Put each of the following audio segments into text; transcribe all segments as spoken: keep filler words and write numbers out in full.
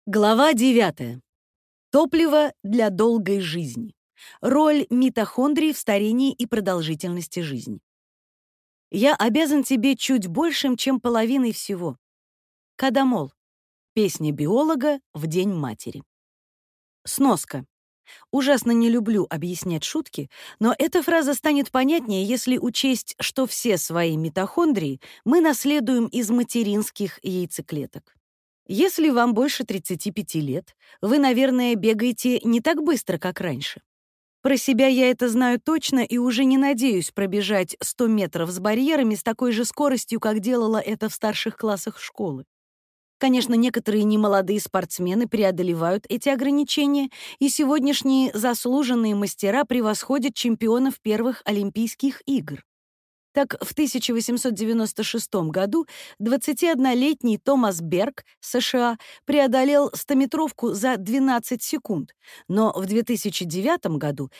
Глава девятая. Топливо для долгой жизни. Роль митохондрий в старении и продолжительности жизни. Я обязан тебе чуть большим, чем половиной всего. Кадамол. Песня биолога в День матери. Сноска. Ужасно не люблю объяснять шутки, но эта фраза станет понятнее, если учесть, что все свои митохондрии мы наследуем из материнских яйцеклеток. Если вам больше тридцати пяти лет, вы, наверное, бегаете не так быстро, как раньше. Про себя я это знаю точно и уже не надеюсь пробежать сто метров с барьерами с такой же скоростью, как делала это в старших классах школы. Конечно, некоторые немолодые спортсмены преодолевают эти ограничения, и сегодняшние заслуженные мастера превосходят чемпионов первых Олимпийских игр. Так, в тысяча восемьсот девяносто шестом году двадцатиоднолетний Томас Берг, США, преодолел стометровку за двенадцать секунд, но в две тысячи девятом году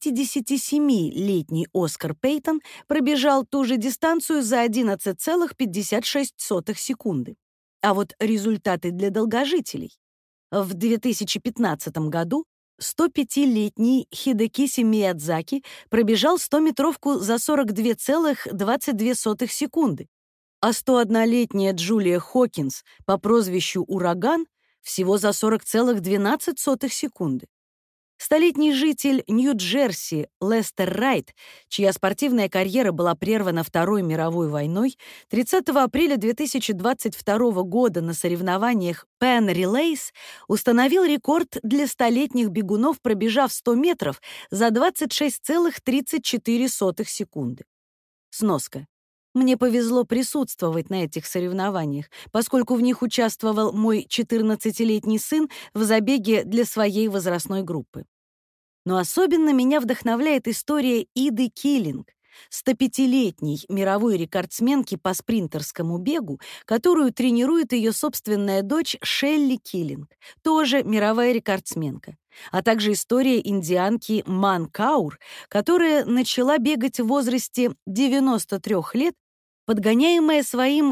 пятидесятисемилетний Оскар Пейтон пробежал ту же дистанцию за одиннадцать целых пятьдесят шесть сотых секунды. А вот результаты для долгожителей. В две тысячи пятнадцатом году сто пятилетний Хидекиси Миядзаки пробежал стометровку за сорок две целых двадцать две сотых секунды, а сто однолетняя Джулия Хокинс по прозвищу «Ураган» всего за сорок целых двенадцать сотых секунды. Столетний житель Нью-Джерси Лестер Райт, чья спортивная карьера была прервана Второй мировой войной, тридцатого апреля две тысячи двадцать второго года на соревнованиях Penn Relays установил рекорд для столетних бегунов, пробежав сто метров за двадцать шесть целых тридцать четыре сотых секунды. Сноска. Мне повезло присутствовать на этих соревнованиях, поскольку в них участвовал мой четырнадцатилетний сын в забеге для своей возрастной группы. Но особенно меня вдохновляет история Иды Киллинг, стопятилетней мировой рекордсменки по спринтерскому бегу, которую тренирует ее собственная дочь Шелли Киллинг, тоже мировая рекордсменка, а также история индианки Ман Каур, которая начала бегать в возрасте девяноста трёх лет, подгоняемая своим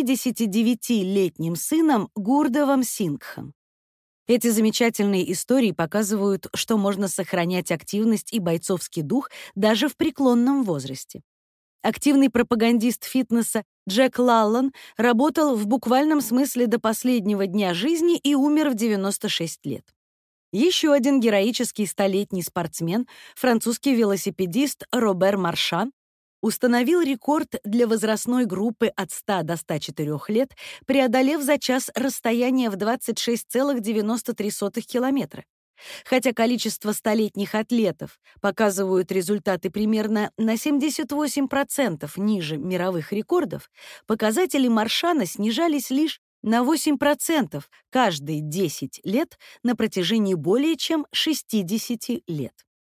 семидесятидевятилетним сыном Гурдевом Сингхом. Эти замечательные истории показывают, что можно сохранять активность и бойцовский дух даже в преклонном возрасте. Активный пропагандист фитнеса Джек Лаллан работал в буквальном смысле до последнего дня жизни и умер в девяносто шесть лет. Еще один героический столетний спортсмен, французский велосипедист Робер Маршан, установил рекорд для возрастной группы от ста до ста четырёх лет, преодолев за час расстояние в двадцать шесть целых девяносто три сотых километра. Хотя количество столетних атлетов показывают результаты примерно на семьдесят восемь процентов ниже мировых рекордов, показатели Маршана снижались лишь на восемь процентов каждые десять лет на протяжении более чем шестидесяти лет.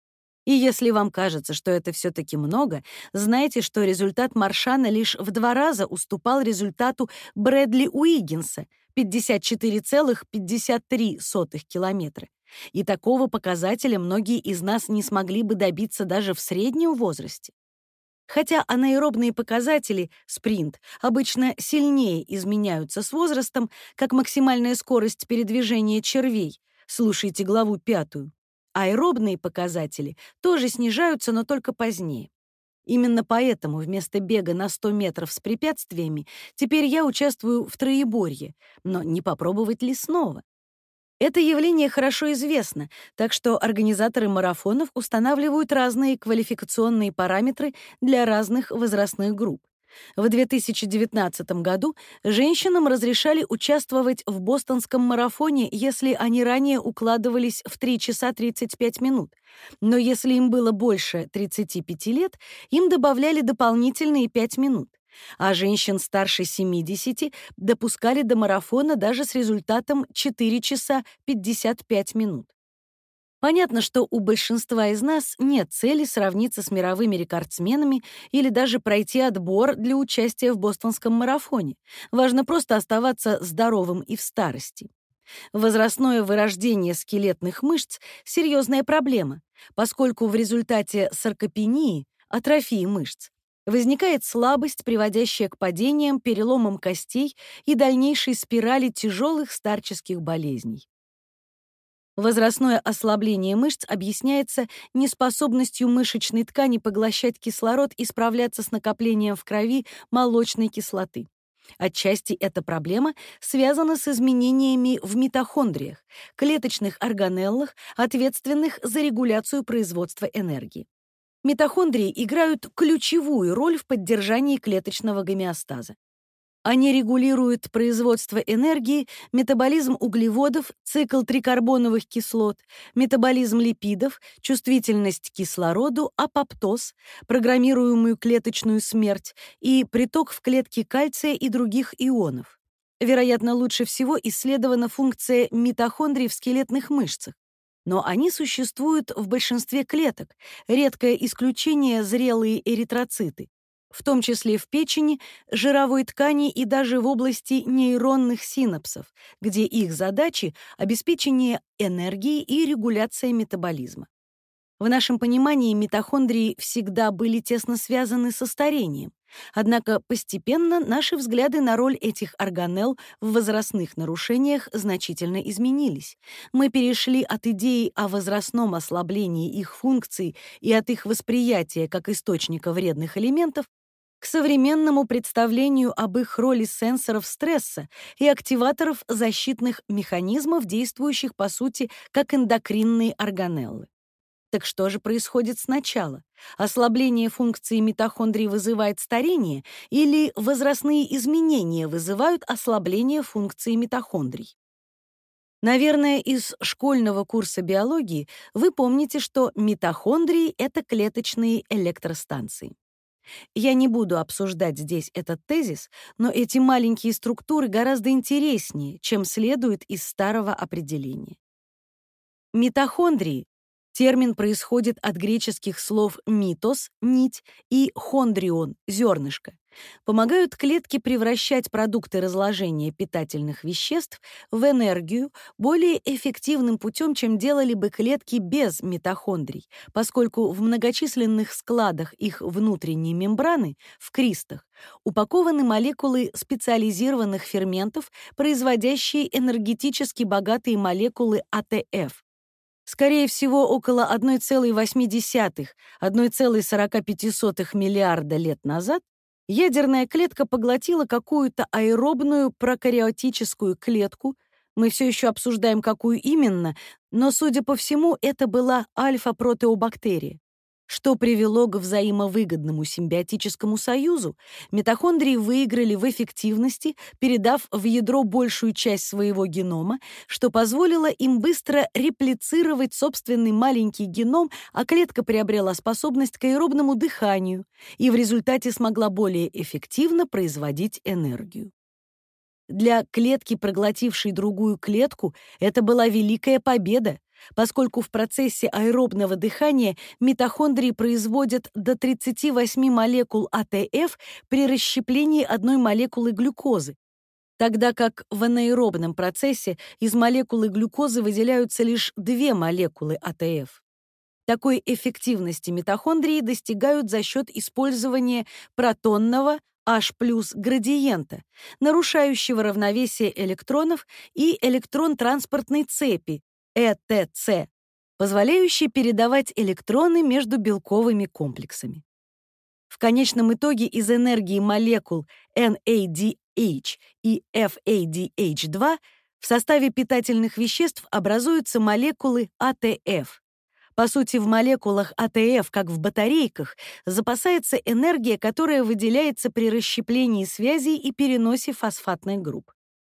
И если вам кажется, что это все-таки много, знайте, что результат Маршана лишь в два раза уступал результату Брэдли Уиггинса — пятьдесят четыре целых пятьдесят три сотых километра. И такого показателя многие из нас не смогли бы добиться даже в среднем возрасте. Хотя анаэробные показатели, спринт, обычно сильнее изменяются с возрастом, как максимальная скорость передвижения червей, слушайте главу пятую, аэробные показатели тоже снижаются, но только позднее. Именно поэтому вместо бега на сто метров с препятствиями теперь я участвую в троеборье, но не попробовать ли снова? Это явление хорошо известно, так что организаторы марафонов устанавливают разные квалификационные параметры для разных возрастных групп. В две тысячи девятнадцатом году женщинам разрешали участвовать в бостонском марафоне, если они ранее укладывались в три часа тридцать пять минут. Но если им было больше тридцати пяти лет, им добавляли дополнительные пять минут. А женщин старше семидесяти допускали до марафона даже с результатом четыре часа пятьдесят пять минут. Понятно, что у большинства из нас нет цели сравниться с мировыми рекордсменами или даже пройти отбор для участия в бостонском марафоне. Важно просто оставаться здоровым и в старости. Возрастное вырождение скелетных мышц — серьезная проблема, поскольку в результате саркопении, атрофии мышц, Возникает слабость, приводящая к падениям, переломам костей и дальнейшей спирали тяжелых старческих болезней. Возрастное ослабление мышц объясняется неспособностью мышечной ткани поглощать кислород и справляться с накоплением в крови молочной кислоты. Отчасти эта проблема связана с изменениями в митохондриях, клеточных органеллах, ответственных за регуляцию производства энергии. Митохондрии играют ключевую роль в поддержании клеточного гомеостаза. Они регулируют производство энергии, метаболизм углеводов, цикл трикарбоновых кислот, метаболизм липидов, чувствительность к кислороду, апоптоз, программируемую клеточную смерть и приток в клетки кальция и других ионов. Вероятно, лучше всего исследована функция митохондрий в скелетных мышцах. Но они существуют в большинстве клеток, редкое исключение — зрелые эритроциты, в том числе в печени, жировой ткани и даже в области нейронных синапсов, где их задачи — обеспечение энергии и регуляция метаболизма. В нашем понимании митохондрии всегда были тесно связаны со старением. Однако постепенно наши взгляды на роль этих органелл в возрастных нарушениях значительно изменились. Мы перешли от идеи о возрастном ослаблении их функций и от их восприятия как источника вредных элементов к современному представлению об их роли сенсоров стресса и активаторов защитных механизмов, действующих, по сути, как эндокринные органеллы. Так что же происходит сначала? Ослабление функции митохондрий вызывает старение или возрастные изменения вызывают ослабление функции митохондрий? Наверное, из школьного курса биологии вы помните, что митохондрии — это клеточные электростанции. Я не буду обсуждать здесь этот тезис, но эти маленькие структуры гораздо интереснее, чем следует из старого определения. Митохондрии — термин происходит от греческих слов «митос» — нить и «хондрион» — зернышко. Помогают клетке превращать продукты разложения питательных веществ в энергию более эффективным путем, чем делали бы клетки без митохондрий, поскольку в многочисленных складах их внутренней мембраны, в кристах, упакованы молекулы специализированных ферментов, производящие энергетически богатые молекулы А Т Ф. Скорее всего, около одна целая восемь десятых — одна целая сорок пять сотых миллиарда лет назад ядерная клетка поглотила какую-то аэробную прокариотическую клетку. Мы все еще обсуждаем, какую именно, но, судя по всему, это была альфа-протеобактерия, что привело к взаимовыгодному симбиотическому союзу. Митохондрии выиграли в эффективности, передав в ядро большую часть своего генома, что позволило им быстро реплицировать собственный маленький геном, а клетка приобрела способность к аэробному дыханию и в результате смогла более эффективно производить энергию. Для клетки, проглотившей другую клетку, это была великая победа, поскольку в процессе аэробного дыхания митохондрии производят до тридцати восьми молекул А Т Ф при расщеплении одной молекулы глюкозы, тогда как в анаэробном процессе из молекулы глюкозы выделяются лишь две молекулы А Т Ф. Такой эффективности митохондрии достигают за счет использования протонного H+ градиента, нарушающего равновесие электронов, и электрон-транспортной цепи Э Т Ц, позволяющей передавать электроны между белковыми комплексами. В конечном итоге из энергии молекул Н А Д H и F A D H два в составе питательных веществ образуются молекулы А Т Ф. По сути, в молекулах А Т Ф, как в батарейках, запасается энергия, которая выделяется при расщеплении связей и переносе фосфатных групп.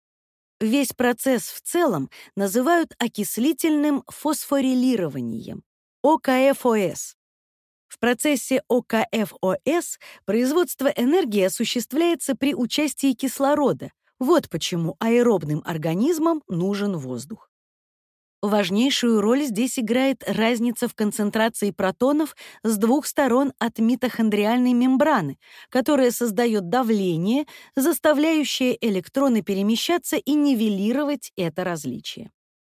Весь процесс в целом называют окислительным фосфорилированием, О К Ф О С. В процессе О К Ф О С производство энергии осуществляется при участии кислорода. Вот почему аэробным организмам нужен воздух. Важнейшую роль здесь играет разница в концентрации протонов с двух сторон от митохондриальной мембраны, которая создает давление, заставляющее электроны перемещаться и нивелировать это различие.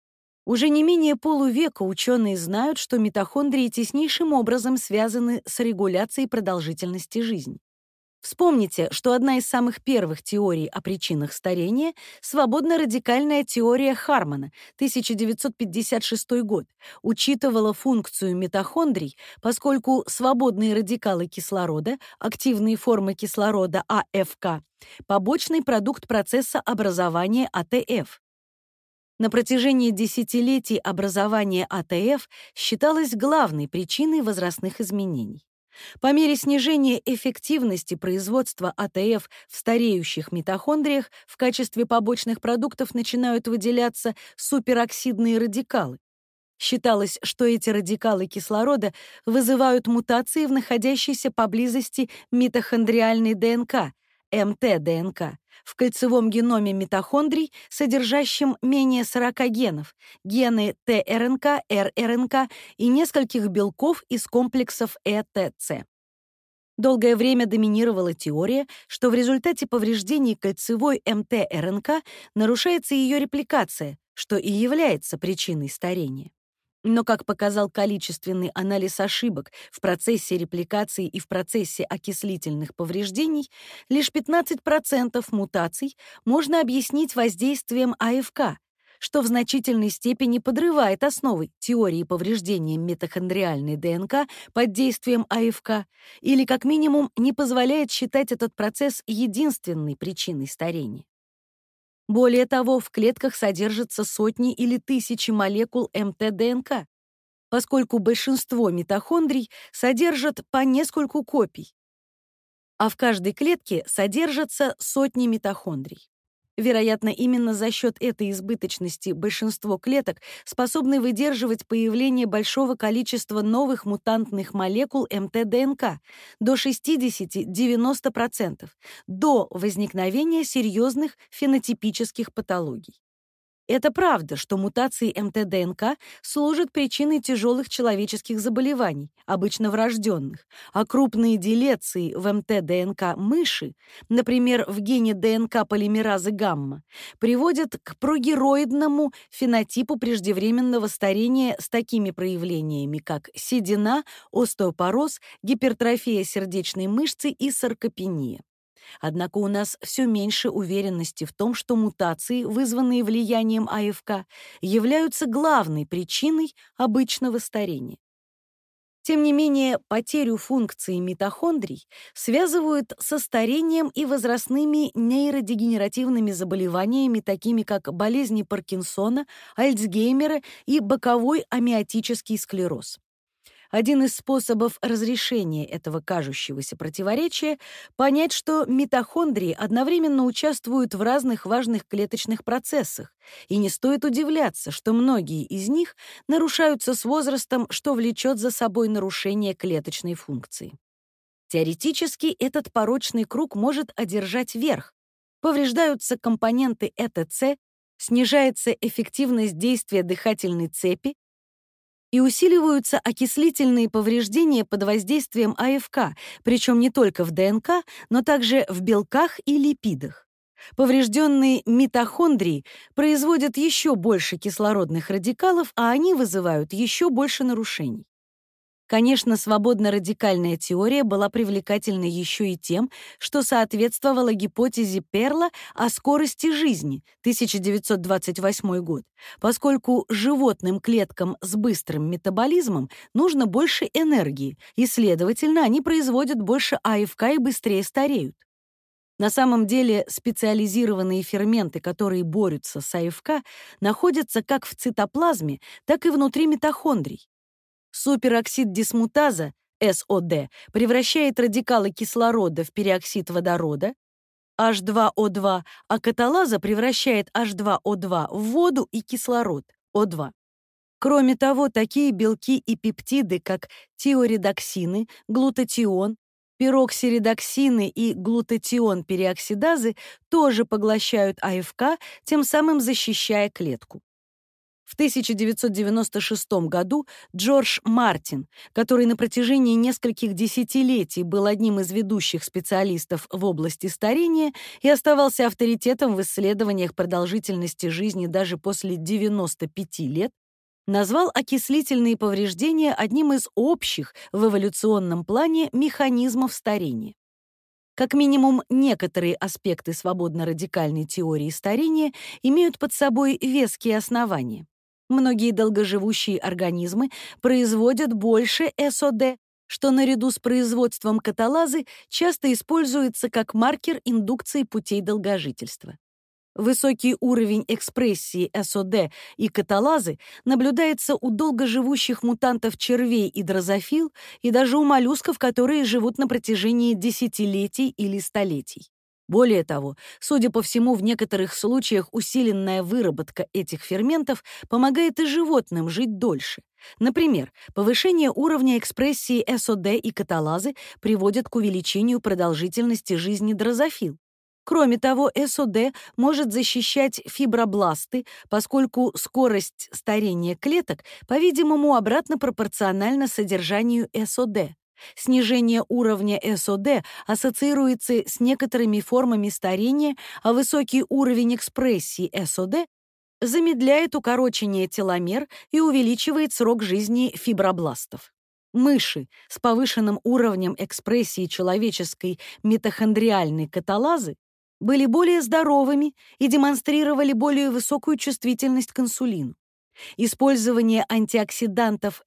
Уже не менее полувека ученые знают, что митохондрии теснейшим образом связаны с регуляцией продолжительности жизни. Вспомните, что одна из самых первых теорий о причинах старения — свободно-радикальная теория Хармана, тысяча девятьсот пятьдесят шестой год, учитывала функцию митохондрий, поскольку свободные радикалы кислорода, активные формы кислорода А Ф К, побочный продукт процесса образования А Т Ф. На протяжении десятилетий образование А Т Ф считалось главной причиной возрастных изменений. По мере снижения эффективности производства А Т Ф в стареющих митохондриях в качестве побочных продуктов начинают выделяться супероксидные радикалы. Считалось, что эти радикалы кислорода вызывают мутации в находящейся поблизости митохондриальной Д Н К, М Т Д Н К, в кольцевом геноме митохондрий, содержащем менее сорока генов, гены Т Р Н К, Р Р Н К и нескольких белков из комплексов Э Т Ц. Долгое время доминировала теория, что в результате повреждений кольцевой М Т Р Н К нарушается ее репликация, что и является причиной старения. Но, как показал количественный анализ ошибок в процессе репликации и в процессе окислительных повреждений, лишь пятнадцать процентов мутаций можно объяснить воздействием А Ф К, что в значительной степени подрывает основы теории повреждения митохондриальной Д Н К под действием А Ф К или, как минимум, не позволяет считать этот процесс единственной причиной старения. Более того, в клетках содержатся сотни или тысячи молекул М Т Д Н К, поскольку большинство митохондрий содержат по нескольку копий, а в каждой клетке содержатся сотни митохондрий. Вероятно, именно за счет этой избыточности большинство клеток способны выдерживать появление большого количества новых мутантных молекул М Т Д Н К до шестидесяти-девяноста процентов до возникновения серьезных фенотипических патологий. Это правда, что мутации М Т Д Н К служат причиной тяжелых человеческих заболеваний, обычно врожденных, а крупные делеции в М Т Д Н К мыши, например, в гене Д Н К полимеразы гамма, приводят к прогероидному фенотипу преждевременного старения с такими проявлениями, как седина, остеопороз, гипертрофия сердечной мышцы и саркопения. Однако у нас все меньше уверенности в том, что мутации, вызванные влиянием А Ф К, являются главной причиной обычного старения. Тем не менее, потерю функции митохондрий связывают со старением и возрастными нейродегенеративными заболеваниями, такими как болезни Паркинсона, Альцгеймера и боковой амиотический склероз. Один из способов разрешения этого кажущегося противоречия — понять, что митохондрии одновременно участвуют в разных важных клеточных процессах, и не стоит удивляться, что многие из них нарушаются с возрастом, что влечет за собой нарушение клеточной функции. Теоретически этот порочный круг может одержать верх. Повреждаются компоненты Э Т Ц, снижается эффективность действия дыхательной цепи, и усиливаются окислительные повреждения под воздействием А Ф К, причем не только в Д Н К, но также в белках и липидах. Поврежденные митохондрии производят еще больше кислородных радикалов, а они вызывают еще больше нарушений. Конечно, свободно-радикальная теория была привлекательна еще и тем, что соответствовала гипотезе Перла о скорости жизни, тысяча девятьсот двадцать восьмой год, поскольку животным клеткам с быстрым метаболизмом нужно больше энергии, и, следовательно, они производят больше А Ф К и быстрее стареют. На самом деле специализированные ферменты, которые борются с А Ф К, находятся как в цитоплазме, так и внутри митохондрий. Супероксид дисмутаза, С О Д, превращает радикалы кислорода в пероксид водорода, H два О два, а каталаза превращает H два О два в воду и кислород, О два. Кроме того, такие белки и пептиды, как тиоредоксины, глутатион, пироксиредоксины и глутатион-переоксидазы тоже поглощают А Ф К, тем самым защищая клетку. В тысяча девятьсот девяносто шестом году Джордж Мартин, который на протяжении нескольких десятилетий был одним из ведущих специалистов в области старения и оставался авторитетом в исследованиях продолжительности жизни даже после девяноста пяти лет, назвал окислительные повреждения одним из общих в эволюционном плане механизмов старения. Как минимум, некоторые аспекты свободно-радикальной теории старения имеют под собой веские основания. Многие долгоживущие организмы производят больше эс о дэ, что наряду с производством каталазы часто используется как маркер индукции путей долгожительства. Высокий уровень экспрессии эс о дэ и каталазы наблюдается у долгоживущих мутантов червей и дрозофил и даже у моллюсков, которые живут на протяжении десятилетий или столетий. Более того, судя по всему, в некоторых случаях усиленная выработка этих ферментов помогает и животным жить дольше. Например, повышение уровня экспрессии эс о дэ и каталазы приводит к увеличению продолжительности жизни дрозофил. Кроме того, эс о дэ может защищать фибробласты, поскольку скорость старения клеток, по-видимому, обратно пропорциональна содержанию эс о дэ. Снижение уровня эс о дэ ассоциируется с некоторыми формами старения, а высокий уровень экспрессии эс о дэ замедляет укорочение теломер и увеличивает срок жизни фибробластов. Мыши с повышенным уровнем экспрессии человеческой митохондриальной каталазы были более здоровыми и демонстрировали более высокую чувствительность к инсулину. Использование антиоксидантов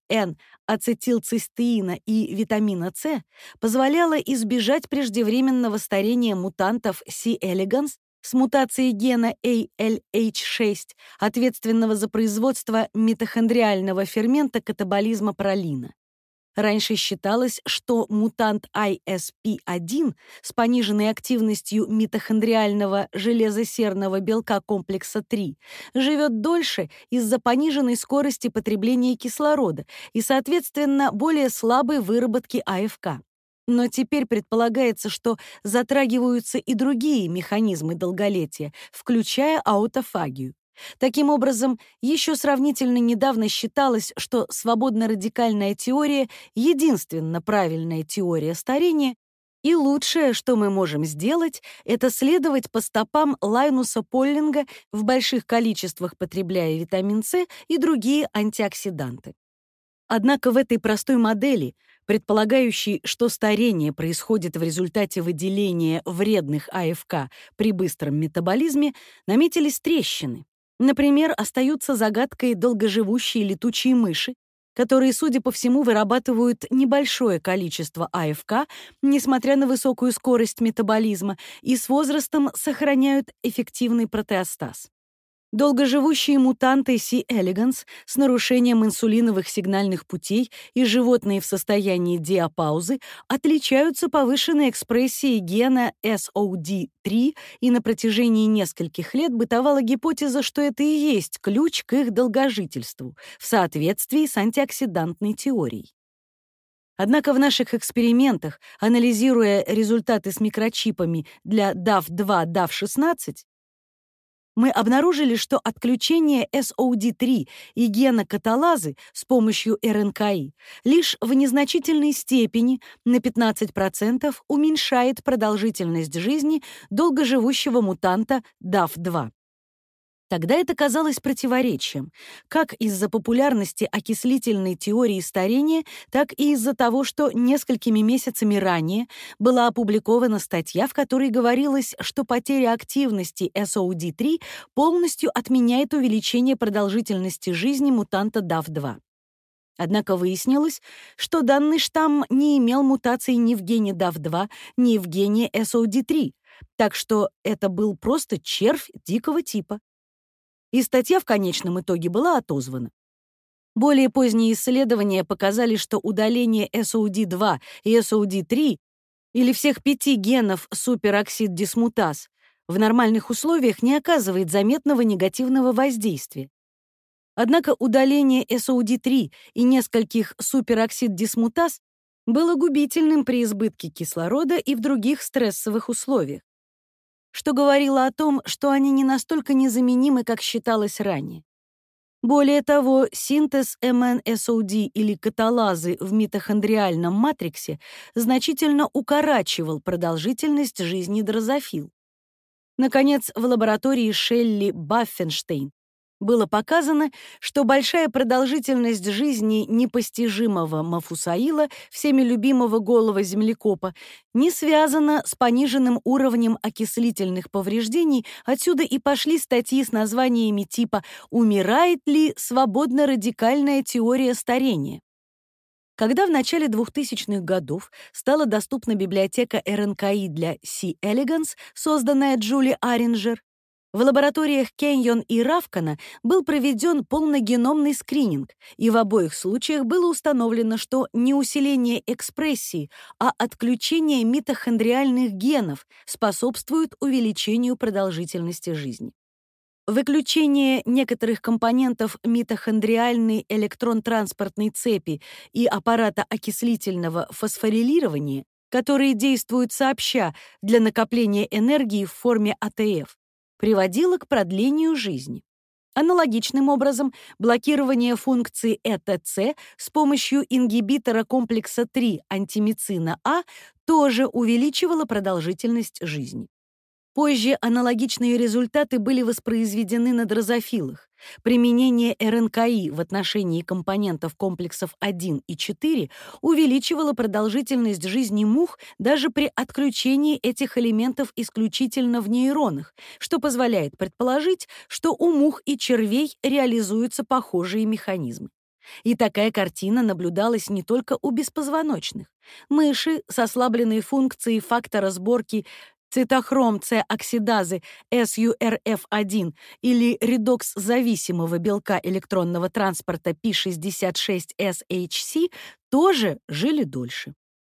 Н-ацетилцистеина и витамина С позволяло избежать преждевременного старения мутантов C. elegans с мутацией гена эй эл эйч шесть, ответственного за производство митохондриального фермента катаболизма пролина. Раньше считалось, что мутант ай эс пи один с пониженной активностью митохондриального железосерного белка комплекса три живет дольше из-за пониженной скорости потребления кислорода и, соответственно, более слабой выработки а эф ка. Но теперь предполагается, что затрагиваются и другие механизмы долголетия, включая аутофагию. Таким образом, еще сравнительно недавно считалось, что свободно-радикальная теория — единственно правильная теория старения, и лучшее, что мы можем сделать, это следовать по стопам Лайнуса Поллинга в больших количествах, потребляя витамин С и другие антиоксиданты. Однако в этой простой модели, предполагающей, что старение происходит в результате выделения вредных а эф ка при быстром метаболизме, наметились трещины. Например, остаются загадкой долгоживущие летучие мыши, которые, судя по всему, вырабатывают небольшое количество а эф ка, несмотря на высокую скорость метаболизма, и с возрастом сохраняют эффективный протеостаз. Долгоживущие мутанты C. elegans с нарушением инсулиновых сигнальных путей и животные в состоянии диапаузы отличаются повышенной экспрессией гена эс о ди три, и на протяжении нескольких лет бытовала гипотеза, что это и есть ключ к их долгожительству в соответствии с антиоксидантной теорией. Однако в наших экспериментах, анализируя результаты с микрочипами для дав два дав шестнадцать, мы обнаружили, что отключение эс о ди три и гена каталазы с помощью эр эн ка и лишь в незначительной степени на пятнадцать процентов уменьшает продолжительность жизни долгоживущего мутанта дав два. Тогда это казалось противоречием, как из-за популярности окислительной теории старения, так и из-за того, что несколькими месяцами ранее была опубликована статья, в которой говорилось, что потеря активности эс о ди три полностью отменяет увеличение продолжительности жизни мутанта дав два. Однако выяснилось, что данный штамм не имел мутаций ни в гене дав два, ни в гене эс о ди три, так что это был просто червь дикого типа. И статья в конечном итоге была отозвана. Более поздние исследования показали, что удаление эс о ди два и эс о ди три или всех пяти генов супероксид-дисмутаз в нормальных условиях не оказывает заметного негативного воздействия. Однако удаление эс о ди три и нескольких супероксид-дисмутаз было губительным при избытке кислорода и в других стрессовых условиях, что говорило о том, что они не настолько незаменимы, как считалось ранее. Более того, синтез эм эн эс о ди или каталазы в митохондриальном матриксе значительно укорачивал продолжительность жизни дрозофил. Наконец, в лаборатории Шелли Баффенштейн было показано, что большая продолжительность жизни непостижимого Мафусаила, всеми любимого голого землекопа, не связана с пониженным уровнем окислительных повреждений, отсюда и пошли статьи с названиями типа «Умирает ли свободно-радикальная теория старения?». Когда в начале двухтысячных годов стала доступна библиотека эр эн ка и для C. elegans, созданная Джули Аринджер, в лабораториях Кеньон и Равкана был проведен полногеномный скрининг, и в обоих случаях было установлено, что не усиление экспрессии, а отключение митохондриальных генов способствуют увеличению продолжительности жизни. Выключение некоторых компонентов митохондриальной электрон-транспортной цепи и аппарата окислительного фосфорилирования, которые действуют сообща для накопления энергии в форме а тэ эф, приводило к продлению жизни. Аналогичным образом, блокирование функции э тэ цэ с помощью ингибитора комплекса три антимицина А тоже увеличивало продолжительность жизни. Позже аналогичные результаты были воспроизведены на дрозофилах. Применение эр эн ка и в отношении компонентов комплексов один и четыре увеличивало продолжительность жизни мух даже при отключении этих элементов исключительно в нейронах, что позволяет предположить, что у мух и червей реализуются похожие механизмы. И такая картина наблюдалась не только у беспозвоночных. Мыши с ослабленной функцией фактора сборки цитохром-С-оксидазы эс ю эр эф один или редокс-зависимого белка электронного транспорта пи шестьдесят шесть эс эйч си тоже жили дольше.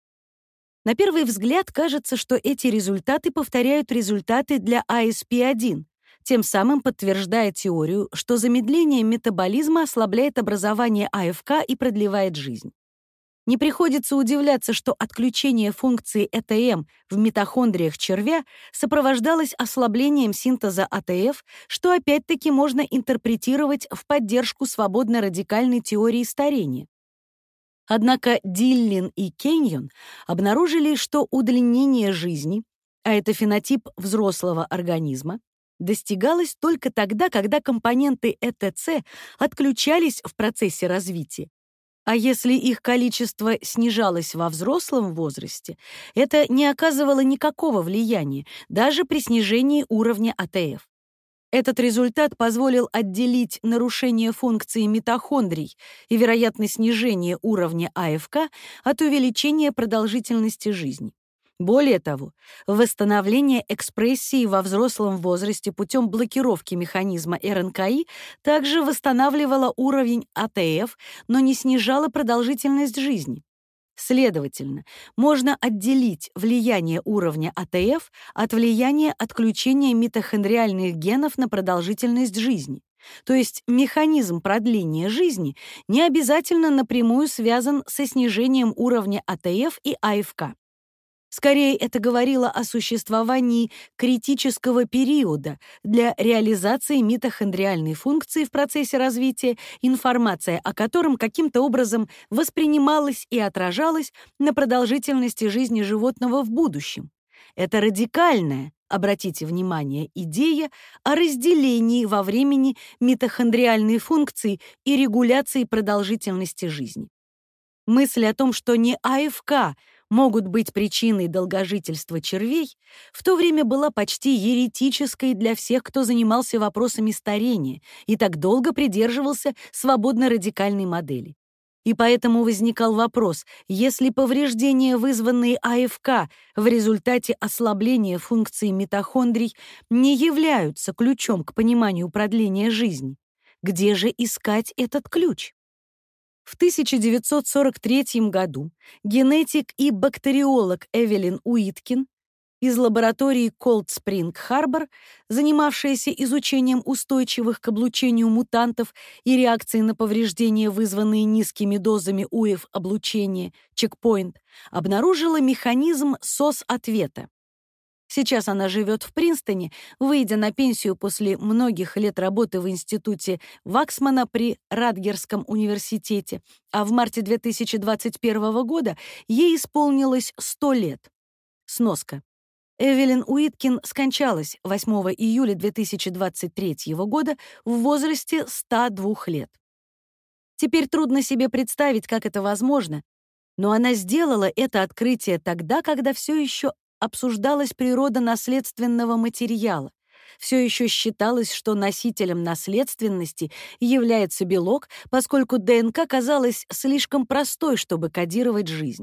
На первый взгляд кажется, что эти результаты повторяют результаты для а эс пи один, тем самым подтверждая теорию, что замедление метаболизма ослабляет образование а эф ка и продлевает жизнь. Не приходится удивляться, что отключение функции э тэ эм в митохондриях червя сопровождалось ослаблением синтеза а тэ эф, что опять-таки можно интерпретировать в поддержку свободно-радикальной теории старения. Однако Диллин и Кеньон обнаружили, что удлинение жизни, а это фенотип взрослого организма, достигалось только тогда, когда компоненты э тэ цэ отключались в процессе развития. А если их количество снижалось во взрослом возрасте, это не оказывало никакого влияния, даже при снижении уровня а тэ эф. Этот результат позволил отделить нарушение функции митохондрий и, вероятно, снижение уровня а эф ка от увеличения продолжительности жизни. Более того, восстановление экспрессии во взрослом возрасте путем блокировки механизма эр эн ка и также восстанавливало уровень а тэ эф, но не снижало продолжительность жизни. Следовательно, можно отделить влияние уровня а тэ эф от влияния отключения митохондриальных генов на продолжительность жизни. То есть механизм продления жизни не обязательно напрямую связан со снижением уровня а тэ эф и а эф ка. Скорее, это говорило о существовании критического периода для реализации митохондриальной функции в процессе развития, информация о котором каким-то образом воспринималась и отражалась на продолжительности жизни животного в будущем. Это радикальная, обратите внимание, идея о разделении во времени митохондриальной функции и регуляции продолжительности жизни. Мысль о том, что не а эф ка могут быть причиной долгожительства червей, в то время была почти еретической для всех, кто занимался вопросами старения и так долго придерживался свободно-радикальной модели. И поэтому возникал вопрос, если повреждения, вызванные а эф ка в результате ослабления функции митохондрий, не являются ключом к пониманию продления жизни, где же искать этот ключ? В тысяча девятьсот сорок третьем году генетик и бактериолог Эвелин Уиткин из лаборатории Cold Spring Harbor, занимавшаяся изучением устойчивых к облучению мутантов и реакции на повреждения, вызванные низкими дозами у эф-облучения, чекпоинт, обнаружила механизм сос-ответа. Сейчас она живет в Принстоне, выйдя на пенсию после многих лет работы в институте Ваксмана при Радгерском университете, а в марте две тысячи двадцать первого года ей исполнилось сто лет. Сноска. Эвелин Уиткин скончалась восьмого июля две тысячи двадцать третьего года в возрасте ста двух лет. Теперь трудно себе представить, как это возможно, но она сделала это открытие тогда, когда все еще обсуждалась природа наследственного материала. Все еще считалось, что носителем наследственности является белок, поскольку ДНК казалась слишком простой, чтобы кодировать жизнь.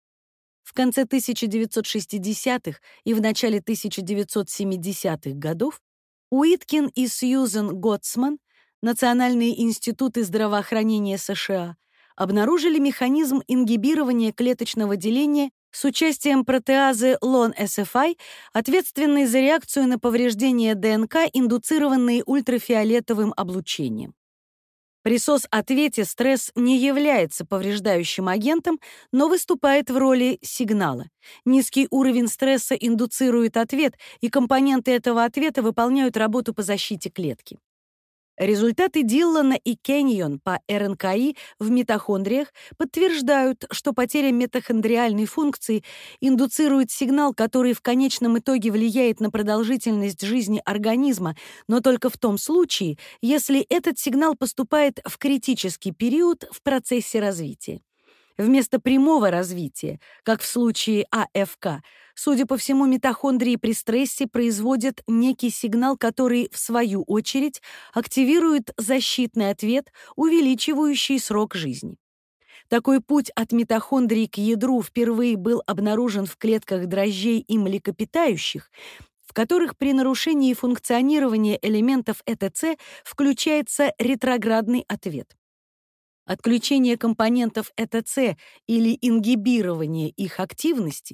В конце тысяча девятьсот шестидесятых и в начале тысяча девятьсот семидесятых годов Уиткин и Сьюзен Готсман, Национальные институты здравоохранения США, обнаружили механизм ингибирования клеточного деления с участием протеазы лон-эс эф ай, ответственной за реакцию на повреждение ДНК, индуцированные ультрафиолетовым облучением. При сос-ответе стресс не является повреждающим агентом, но выступает в роли сигнала. Низкий уровень стресса индуцирует ответ, и компоненты этого ответа выполняют работу по защите клетки. Результаты Диллона и Кеннион по эр эн ка и в митохондриях подтверждают, что потеря митохондриальной функции индуцирует сигнал, который в конечном итоге влияет на продолжительность жизни организма, но только в том случае, если этот сигнал поступает в критический период в процессе развития. Вместо прямого развития, как в случае а эф ка, судя по всему, митохондрии при стрессе производят некий сигнал, который, в свою очередь, активирует защитный ответ, увеличивающий срок жизни. Такой путь от митохондрий к ядру впервые был обнаружен в клетках дрожжей и млекопитающих, в которых при нарушении функционирования элементов э тэ цэ включается ретроградный ответ. Отключение компонентов э тэ цэ или ингибирование их активности,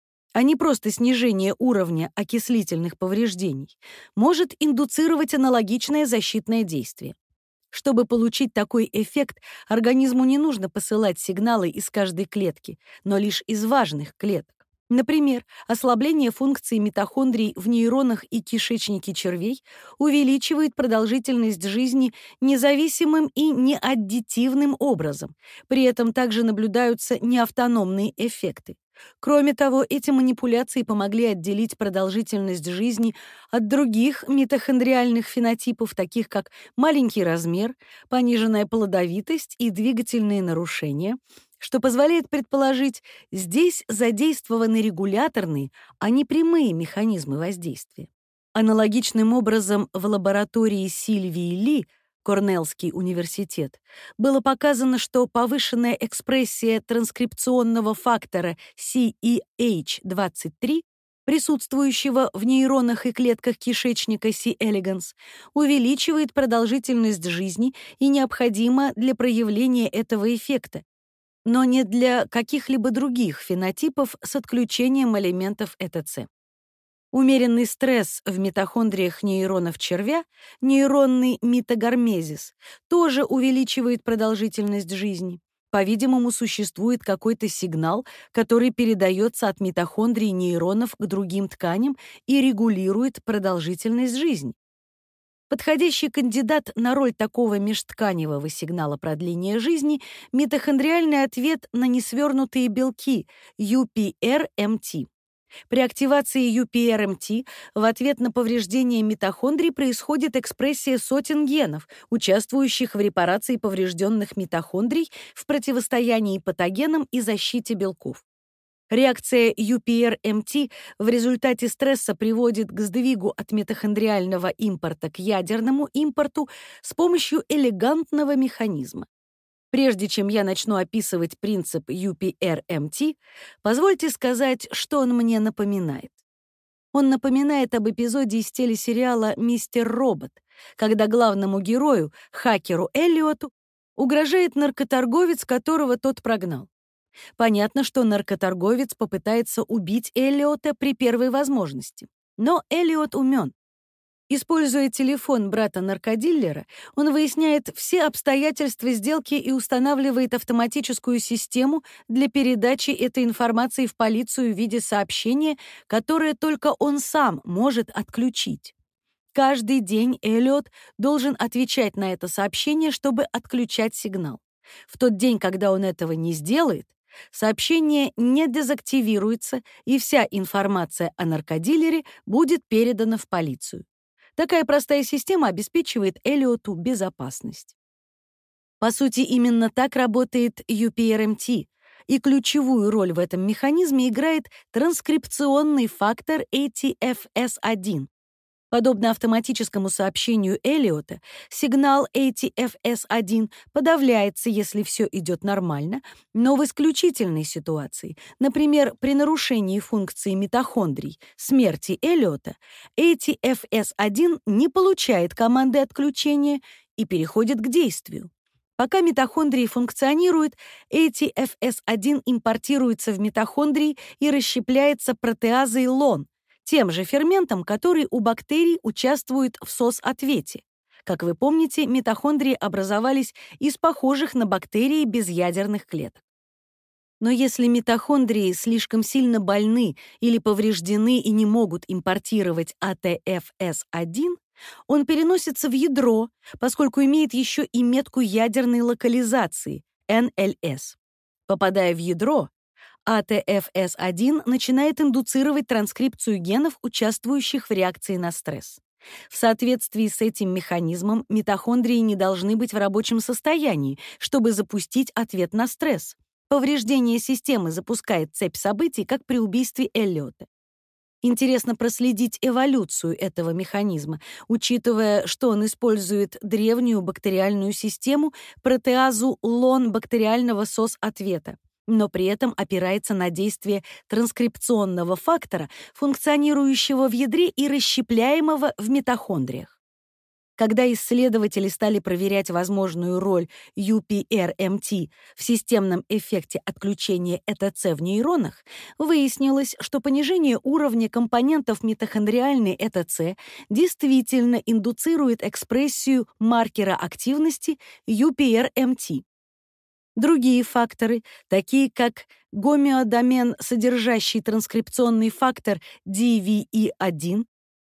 а не просто снижение уровня окислительных повреждений, может индуцировать аналогичное защитное действие. Чтобы получить такой эффект, организму не нужно посылать сигналы из каждой клетки, но лишь из важных клеток. Например, ослабление функции митохондрий в нейронах и кишечнике червей увеличивает продолжительность жизни независимым и неаддитивным образом. При этом также наблюдаются неавтономные эффекты. Кроме того, эти манипуляции помогли отделить продолжительность жизни от других митохондриальных фенотипов, таких как маленький размер, пониженная плодовитость и двигательные нарушения, что позволяет предположить, здесь задействованы регуляторные, а не прямые механизмы воздействия. Аналогичным образом в лаборатории Сильвии Ли, Корнеллский университет, было показано, что повышенная экспрессия транскрипционного фактора си и эйч двадцать три, присутствующего в нейронах и клетках кишечника C. elegans, увеличивает продолжительность жизни и необходима для проявления этого эффекта, но не для каких-либо других фенотипов с отключением элементов э тэ цэ. Умеренный стресс в митохондриях нейронов червя, нейронный митогормезис, тоже увеличивает продолжительность жизни. По-видимому, существует какой-то сигнал, который передается от митохондрий нейронов к другим тканям и регулирует продолжительность жизни. Подходящий кандидат на роль такого межтканевого сигнала продления жизни — митохондриальный ответ на несвернутые белки ю пи эр эм ти. При активации ю пи эр эм ти в ответ на повреждение митохондрий происходит экспрессия сотен генов, участвующих в репарации поврежденных митохондрий в противостоянии патогенам и защите белков. Реакция ю пи эр эм ти в результате стресса приводит к сдвигу от митохондриального импорта к ядерному импорту с помощью элегантного механизма. Прежде чем я начну описывать принцип ю пи эр эм ти, позвольте сказать, что он мне напоминает. Он напоминает об эпизоде из телесериала «Мистер Робот», когда главному герою, хакеру Эллиоту, угрожает наркоторговец, которого тот прогнал. Понятно, что наркоторговец попытается убить Эллиота при первой возможности. Но Эллиот умен. Используя телефон брата-наркодиллера, он выясняет все обстоятельства сделки и устанавливает автоматическую систему для передачи этой информации в полицию в виде сообщения, которое только он сам может отключить. Каждый день Эллиот должен отвечать на это сообщение, чтобы отключать сигнал. В тот день, когда он этого не сделает, сообщение не дезактивируется, и вся информация о наркодилере будет передана в полицию. Такая простая система обеспечивает Эллиоту безопасность. По сути, именно так работает ю пи эр эм ти, и ключевую роль в этом механизме играет транскрипционный фактор эй ти эф эс один. Подобно автоматическому сообщению Эллиота, сигнал эй ти эф эс один подавляется, если все идет нормально, но в исключительной ситуации, например, при нарушении функции митохондрий, смерти Эллиота, эй ти эф эс один не получает команды отключения и переходит к действию. Пока митохондрии функционируют, эй ти эф эс один импортируется в митохондрии и расщепляется протеазой лон, тем же ферментом, который у бактерий участвует в сос-ответе. Как вы помните, митохондрии образовались из похожих на бактерии безъядерных клеток. Но если митохондрии слишком сильно больны или повреждены и не могут импортировать эй ти эф эс один, он переносится в ядро, поскольку имеет еще и метку ядерной локализации эн эл эс. Попадая в ядро, эй ти эф эс один начинает индуцировать транскрипцию генов, участвующих в реакции на стресс. В соответствии с этим механизмом митохондрии не должны быть в рабочем состоянии, чтобы запустить ответ на стресс. Повреждение системы запускает цепь событий, как при убийстве Эллиота. Интересно проследить эволюцию этого механизма, учитывая, что он использует древнюю бактериальную систему протеазу лон бактериального сос-ответа, но при этом опирается на действие транскрипционного фактора, функционирующего в ядре и расщепляемого в митохондриях. Когда исследователи стали проверять возможную роль ю пи эр эм ти в системном эффекте отключения эй ти си в нейронах, выяснилось, что понижение уровня компонентов митохондриальной эй ти си действительно индуцирует экспрессию маркера активности ю пи эр эм ти. Другие факторы, такие как гомеодомен, содержащий транскрипционный фактор ди ви и один,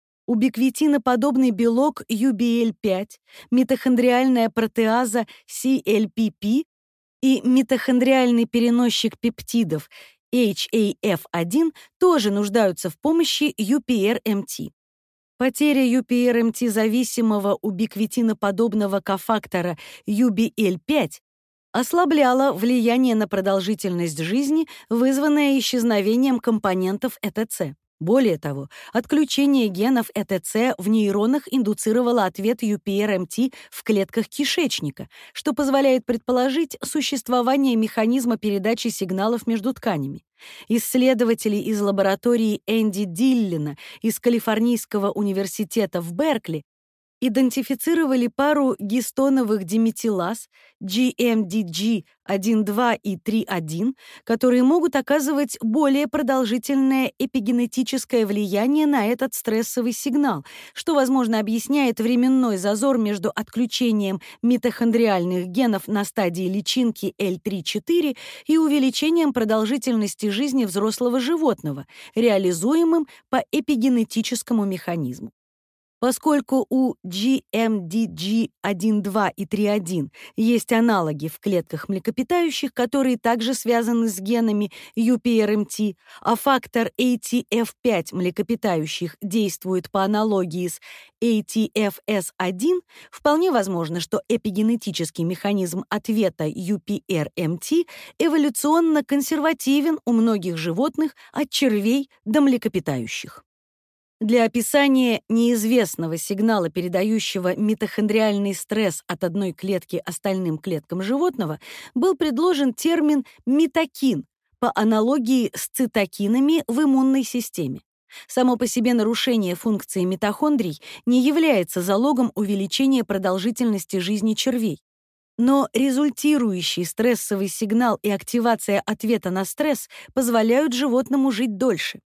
убиквитиноподобный белок ю би эл пять, митохондриальная протеаза си эл пи пи и митохондриальный переносчик пептидов эйч эй эф один тоже нуждаются в помощи ю пи эр эм ти. Потеря ю пи эр эм ти-зависимого убиквитиноподобного кофактора ю би эл пять ослабляла влияние на продолжительность жизни, вызванное исчезновением компонентов эй ти си. Более того, отключение генов эй ти си в нейронах индуцировало ответ ю пи эр эм ти в клетках кишечника, что позволяет предположить существование механизма передачи сигналов между тканями. Исследователи из лаборатории Энди Диллина из Калифорнийского университета в Беркли идентифицировали пару гистоновых диметилаз джи эм ди джи один два и три один, которые могут оказывать более продолжительное эпигенетическое влияние на этот стрессовый сигнал, что, возможно, объясняет временной зазор между отключением митохондриальных генов на стадии личинки эл три четыре и увеличением продолжительности жизни взрослого животного, реализуемым по эпигенетическому механизму. Поскольку у джи эм ди джи один два и три один есть аналоги в клетках млекопитающих, которые также связаны с генами ю пи эр эм ти, а фактор эй ти эф пять млекопитающих действует по аналогии с эй ти эф эс один, вполне возможно, что эпигенетический механизм ответа ю пи эр эм ти эволюционно консервативен у многих животных от червей до млекопитающих. Для описания неизвестного сигнала, передающего митохондриальный стресс от одной клетки остальным клеткам животного, был предложен термин «митокин» по аналогии с цитокинами в иммунной системе. Само по себе нарушение функции митохондрий не является залогом увеличения продолжительности жизни червей. Но результирующий стрессовый сигнал и активация ответа на стресс позволяют животному жить дольше.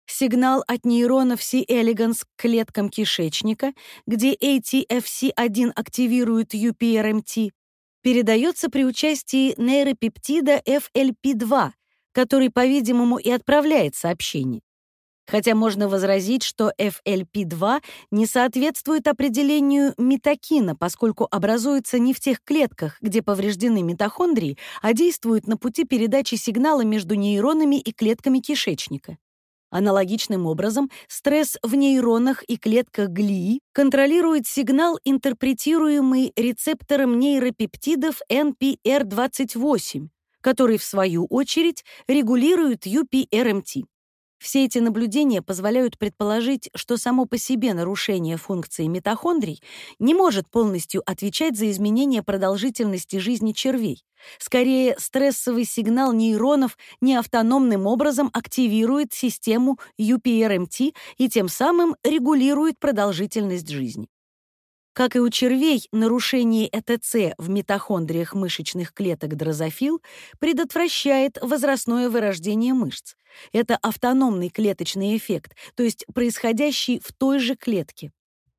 Сигнал от нейронов C. elegans к клеткам кишечника, где A T F C один активирует ю пи эр эм ти, передается при участии нейропептида эф эл пи два, который, по-видимому, и отправляет сообщение. Хотя можно возразить, что эф эл пи два не соответствует определению митокина, поскольку образуется не в тех клетках, где повреждены митохондрии, а действует на пути передачи сигнала между нейронами и клетками кишечника. Аналогичным образом, стресс в нейронах и клетках глии контролирует сигнал, интерпретируемый рецептором нейропептидов эн пи эр двадцать восемь, который, в свою очередь, регулирует ю пи эр эм ти. Все эти наблюдения позволяют предположить, что само по себе нарушение функции митохондрий не может полностью отвечать за изменение продолжительности жизни червей. Скорее, стрессовый сигнал нейронов неавтономным образом активирует систему ю пи эр эм ти и тем самым регулирует продолжительность жизни. Как и у червей, нарушение э тэ цэ в митохондриях мышечных клеток дрозофил предотвращает возрастное вырождение мышц. Это автономный клеточный эффект, то есть происходящий в той же клетке.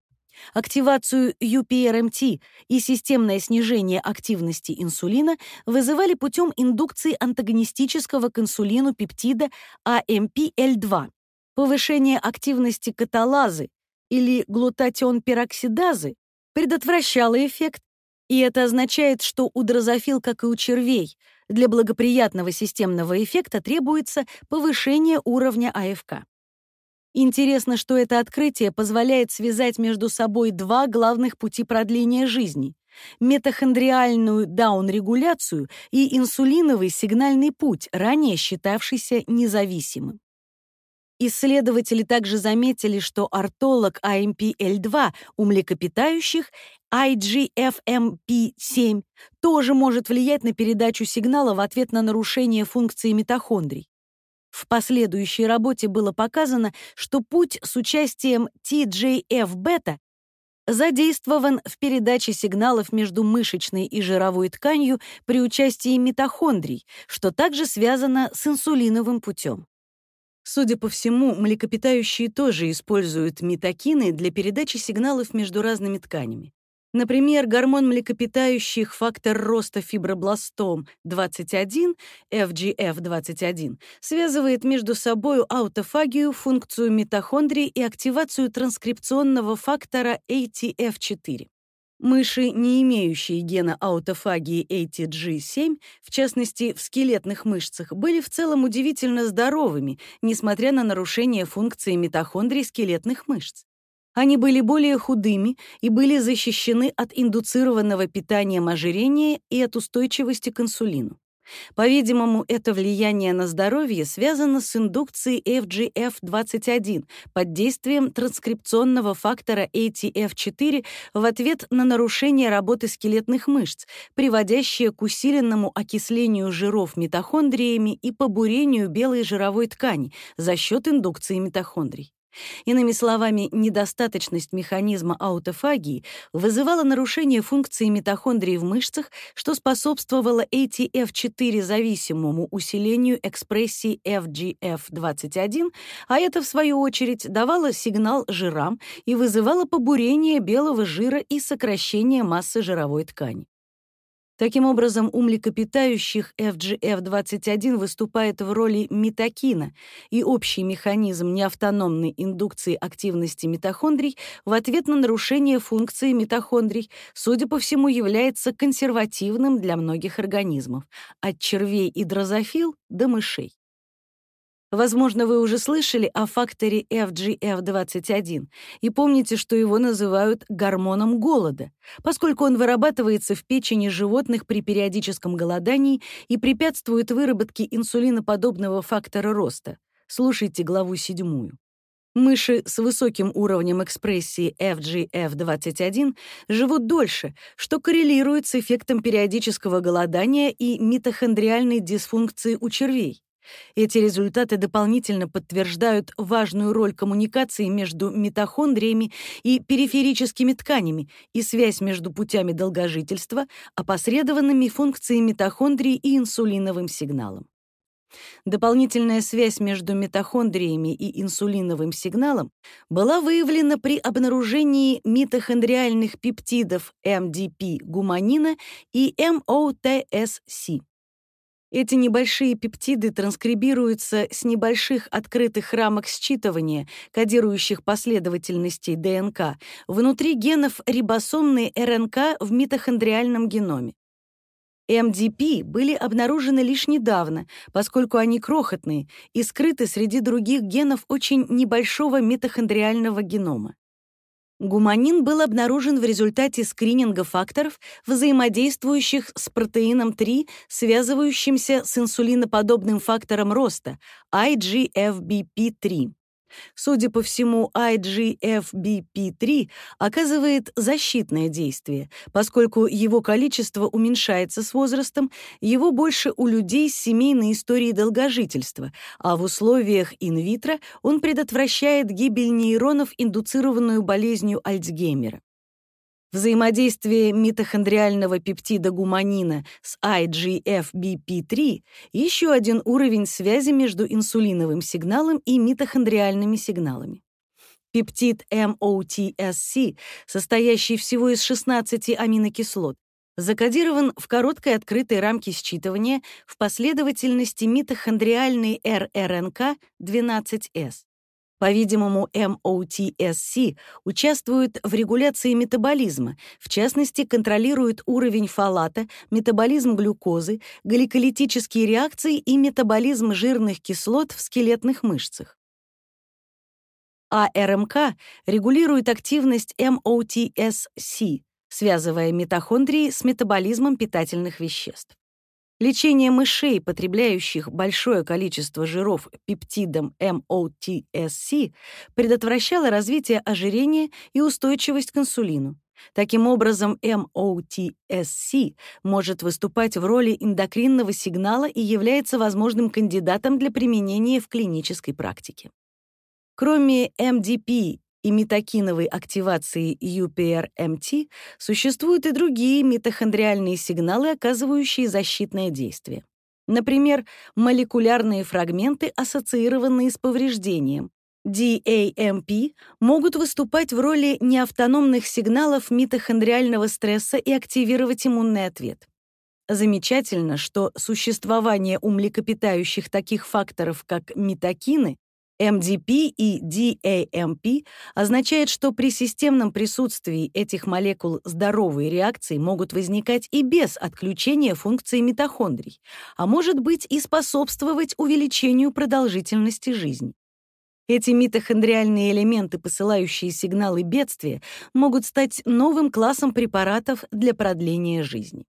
Активацию ю пи эр эм ти и системное снижение активности инсулина вызывали путем индукции антагонистического к инсулину пептида а эм пи эл два. Повышение активности каталазы или глутатион-пероксидазы предотвращало эффект, и это означает, что у дрозофил, как и у червей, для благоприятного системного эффекта требуется повышение уровня а эф ка. Интересно, что это открытие позволяет связать между собой два главных пути продления жизни — митохондриальную даунрегуляцию и инсулиновый сигнальный путь, ранее считавшийся независимым. Исследователи также заметили, что ортолог а эм пи эл два у млекопитающих ай джи эф эм пи семь тоже может влиять на передачу сигнала в ответ на нарушение функции митохондрий. В последующей работе было показано, что путь с участием ти джей эф-бета задействован в передаче сигналов между мышечной и жировой тканью при участии митохондрий, что также связано с инсулиновым путем. Судя по всему, млекопитающие тоже используют митокины для передачи сигналов между разными тканями. Например, гормон млекопитающих фактор роста фибробластом двадцать один, эф джи эф двадцать один, связывает между собой аутофагию, функцию митохондрий и активацию транскрипционного фактора эй ти эф четыре. Мыши, не имеющие гена аутофагии эй ти джи семь, в частности, в скелетных мышцах, были в целом удивительно здоровыми, несмотря на нарушение функции митохондрий скелетных мышц. Они были более худыми и были защищены от индуцированного питанием ожирения и от устойчивости к инсулину. По-видимому, это влияние на здоровье связано с индукцией эф джи эф двадцать один под действием транскрипционного фактора эй ти эф четыре в ответ на нарушение работы скелетных мышц, приводящее к усиленному окислению жиров митохондриями и побурению белой жировой ткани за счет индукции митохондрий. Иными словами, недостаточность механизма аутофагии вызывала нарушение функции митохондрий в мышцах, что способствовало эй ти эф четыре зависимому усилению экспрессии эф джи эф двадцать один, а это, в свою очередь, давало сигнал жирам и вызывало побурение белого жира и сокращение массы жировой ткани. Таким образом, у млекопитающих эф джи эф двадцать один выступает в роли митокина, и общий механизм неавтономной индукции активности митохондрий в ответ на нарушение функции митохондрий, судя по всему, является консервативным для многих организмов, от червей и дрозофил до мышей. Возможно, вы уже слышали о факторе эф джи эф двадцать один и помните, что его называют гормоном голода, поскольку он вырабатывается в печени животных при периодическом голодании и препятствует выработке инсулиноподобного фактора роста. Слушайте главу седьмую. Мыши с высоким уровнем экспрессии эф джи эф двадцать один живут дольше, что коррелирует с эффектом периодического голодания и митохондриальной дисфункции у червей. Эти результаты дополнительно подтверждают важную роль коммуникации между митохондриями и периферическими тканями и связь между путями долгожительства, опосредованными функцией митохондрий и инсулиновым сигналом. Дополнительная связь между митохондриями и инсулиновым сигналом была выявлена при обнаружении митохондриальных пептидов эм ди пи-гуманина и эм о тэ эс си. Эти небольшие пептиды транскрибируются с небольших открытых рамок считывания, кодирующих последовательностей дэ эн ка, внутри генов рибосомной эр эн ка в митохондриальном геноме. эм ди пи были обнаружены лишь недавно, поскольку они крохотные и скрыты среди других генов очень небольшого митохондриального генома. Гуманин был обнаружен в результате скрининга факторов, взаимодействующих с протеином три, связывающимся с инсулиноподобным фактором роста ай джи эф би пи три. Судя по всему, ай джи эф би пи три оказывает защитное действие, поскольку его количество уменьшается с возрастом, его больше у людей с семейной историей долгожительства, а в условиях инвитро он предотвращает гибель нейронов, индуцированную болезнью Альцгеймера. Взаимодействие митохондриального пептида гуманина с ай джи эф би пи три — еще один уровень связи между инсулиновым сигналом и митохондриальными сигналами. Пептид эм о тэ эс си, состоящий всего из шестнадцати аминокислот, закодирован в короткой открытой рамке считывания в последовательности митохондриальной эр эр эн ка двенадцать эс. По-видимому, эм о тэ эс си участвует в регуляции метаболизма, в частности, контролирует уровень фолата, метаболизм глюкозы, гликолитические реакции и метаболизм жирных кислот в скелетных мышцах. А эр эм ка регулирует активность эм о тэ эс си, связывая митохондрии с метаболизмом питательных веществ. Лечение мышей, потребляющих большое количество жиров пептидом эм о тэ эс си, предотвращало развитие ожирения и устойчивость к инсулину. Таким образом, эм о тэ эс си может выступать в роли эндокринного сигнала и является возможным кандидатом для применения в клинической практике. Кроме эм ди пи и митокиновой активации ю пи эр эм ти, существуют и другие митохондриальные сигналы, оказывающие защитное действие. Например, молекулярные фрагменты, ассоциированные с повреждением. ди эй эм пи могут выступать в роли неавтономных сигналов митохондриального стресса и активировать иммунный ответ. Замечательно, что существование у млекопитающих таких факторов, как митокины, эм ди пи и ди эй эм пи означает, что при системном присутствии этих молекул здоровые реакции могут возникать и без отключения функции митохондрий, а может быть и способствовать увеличению продолжительности жизни. Эти митохондриальные элементы, посылающие сигналы бедствия, могут стать новым классом препаратов для продления жизни.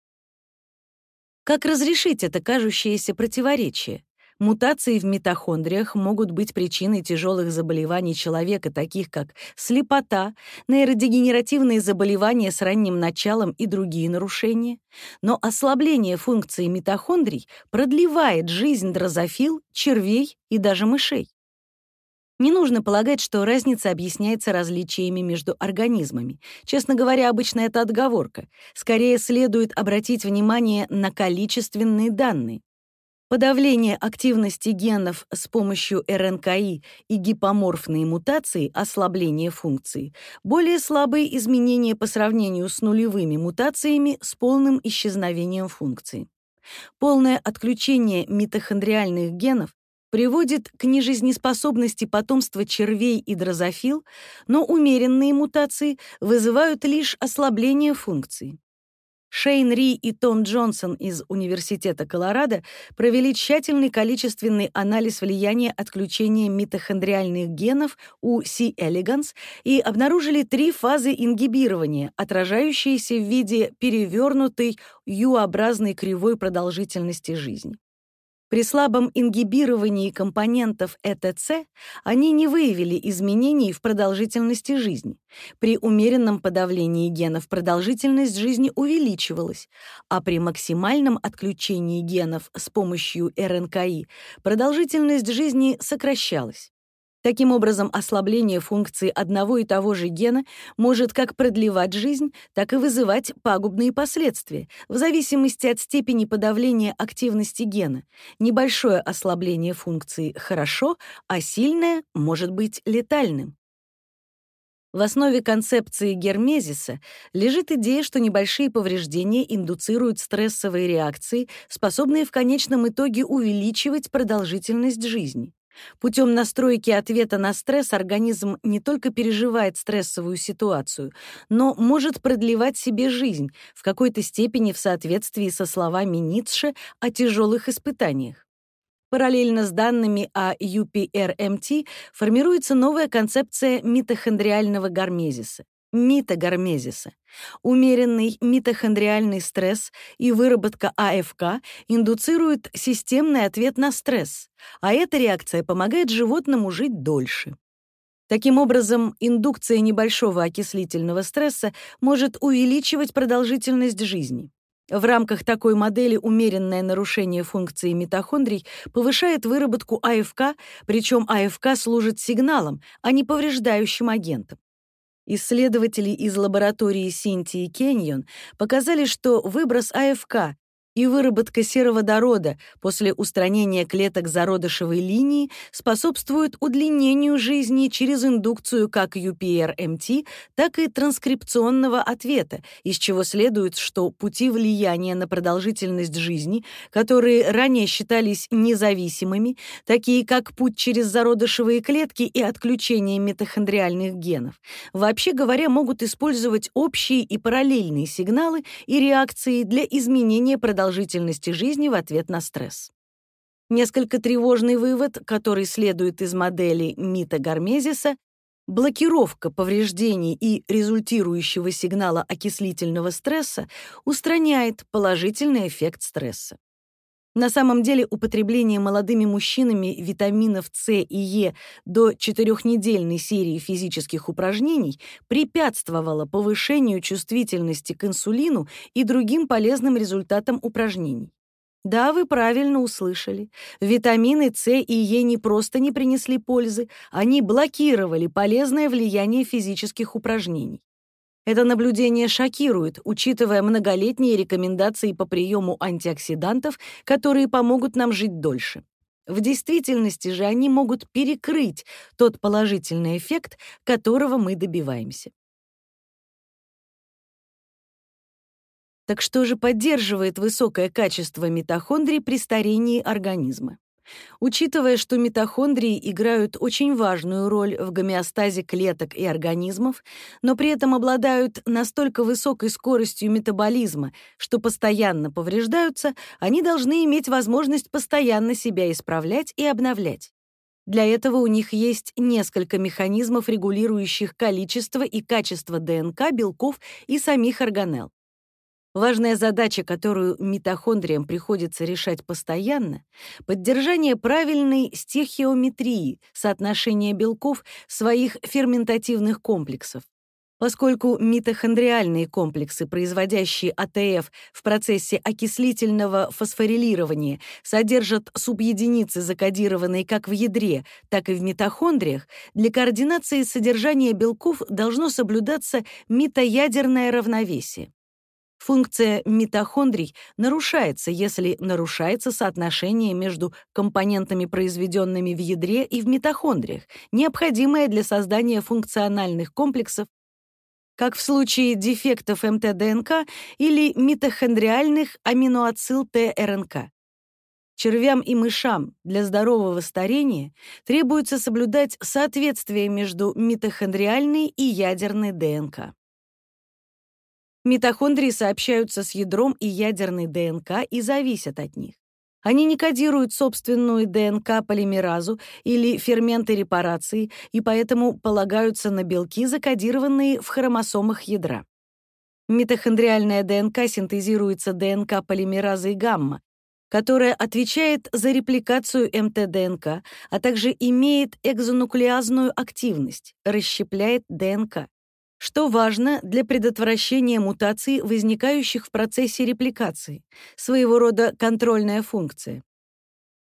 Как разрешить это кажущееся противоречие? Мутации в митохондриях могут быть причиной тяжелых заболеваний человека, таких как слепота, нейродегенеративные заболевания с ранним началом и другие нарушения. Но ослабление функции митохондрий продлевает жизнь дрозофил, червей и даже мышей. Не нужно полагать, что разница объясняется различиями между организмами. Честно говоря, обычно это отговорка. Скорее следует обратить внимание на количественные данные. Подавление активности генов с помощью эр эн ка и и гипоморфные мутации, ослабление функции, более слабые изменения по сравнению с нулевыми мутациями с полным исчезновением функции. Полное отключение митохондриальных генов приводит к нежизнеспособности потомства червей и дрозофил, но умеренные мутации вызывают лишь ослабление функции. Шейн Ри и Том Джонсон из Университета Колорадо провели тщательный количественный анализ влияния отключения митохондриальных генов у C. elegans и обнаружили три фазы ингибирования, отражающиеся в виде перевернутой U-образной кривой продолжительности жизни. При слабом ингибировании компонентов и тэ цэ они не выявили изменений в продолжительности жизни. При умеренном подавлении генов продолжительность жизни увеличивалась, а при максимальном отключении генов с помощью эр эн ка и продолжительность жизни сокращалась. Таким образом, ослабление функции одного и того же гена может как продлевать жизнь, так и вызывать пагубные последствия, в зависимости от степени подавления активности гена. Небольшое ослабление функции хорошо, а сильное может быть летальным. В основе концепции гермезиса лежит идея, что небольшие повреждения индуцируют стрессовые реакции, способные в конечном итоге увеличивать продолжительность жизни. Путем настройки ответа на стресс организм не только переживает стрессовую ситуацию, но может продлевать себе жизнь, в какой-то степени в соответствии со словами Ницше о тяжелых испытаниях. Параллельно с данными о ю пи эр эм ти формируется новая концепция митохондриального гормезиса. Митогормезиса. Умеренный митохондриальный стресс и выработка а эф ка индуцируют системный ответ на стресс, а эта реакция помогает животному жить дольше. Таким образом, индукция небольшого окислительного стресса может увеличивать продолжительность жизни. В рамках такой модели умеренное нарушение функции митохондрий повышает выработку а эф ка, причем а эф ка служит сигналом, а не повреждающим агентом. Исследователи из лаборатории Синтии Кеньон показали, что выброс а эф ка и выработка сероводорода после устранения клеток зародышевой линии способствуют удлинению жизни через индукцию как ю пи эр эм ти, так и транскрипционного ответа, из чего следует, что пути влияния на продолжительность жизни, которые ранее считались независимыми, такие как путь через зародышевые клетки и отключение митохондриальных генов, вообще говоря, могут использовать общие и параллельные сигналы и реакции для изменения продолжительности продолжительности жизни в ответ на стресс. Несколько тревожный вывод, который следует из модели митогормезиса, блокировка повреждений и результирующего сигнала окислительного стресса устраняет положительный эффект стресса. На самом деле употребление молодыми мужчинами витаминов С и Е до четырехнедельной серии физических упражнений препятствовало повышению чувствительности к инсулину и другим полезным результатам упражнений. Да, вы правильно услышали. Витамины С и Е не просто не принесли пользы, они блокировали полезное влияние физических упражнений. Это наблюдение шокирует, учитывая многолетние рекомендации по приему антиоксидантов, которые помогут нам жить дольше. В действительности же они могут перекрыть тот положительный эффект, которого мы добиваемся. Так что же поддерживает высокое качество митохондрий при старении организма? Учитывая, что митохондрии играют очень важную роль в гомеостазе клеток и организмов, но при этом обладают настолько высокой скоростью метаболизма, что постоянно повреждаются, они должны иметь возможность постоянно себя исправлять и обновлять. Для этого у них есть несколько механизмов, регулирующих количество и качество ДНК, белков и самих органелл. Важная задача, которую митохондриям приходится решать постоянно, поддержание правильной стехиометрии, соотношения белков своих ферментативных комплексов. Поскольку митохондриальные комплексы, производящие а тэ эф в процессе окислительного фосфорилирования, содержат субъединицы, закодированные как в ядре, так и в митохондриях, для координации содержания белков должно соблюдаться митоядерное равновесие. Функция митохондрий нарушается, если нарушается соотношение между компонентами, произведенными в ядре и в митохондриях, необходимое для создания функциональных комплексов, как в случае дефектов эм тэ дэ эн ка или митохондриальных аминоацил-тэ эр эн ка. Червям и мышам для здорового старения требуется соблюдать соответствие между митохондриальной и ядерной дэ эн ка. Митохондрии сообщаются с ядром и ядерной дэ эн ка и зависят от них. Они не кодируют собственную дэ эн ка-полимеразу или ферменты репарации и поэтому полагаются на белки, закодированные в хромосомах ядра. Митохондриальная дэ эн ка синтезируется дэ эн ка-полимеразой гамма, которая отвечает за репликацию эм тэ дэ эн ка, а также имеет экзонуклеазную активность, расщепляет дэ эн ка, что важно для предотвращения мутаций, возникающих в процессе репликации, своего рода контрольная функция.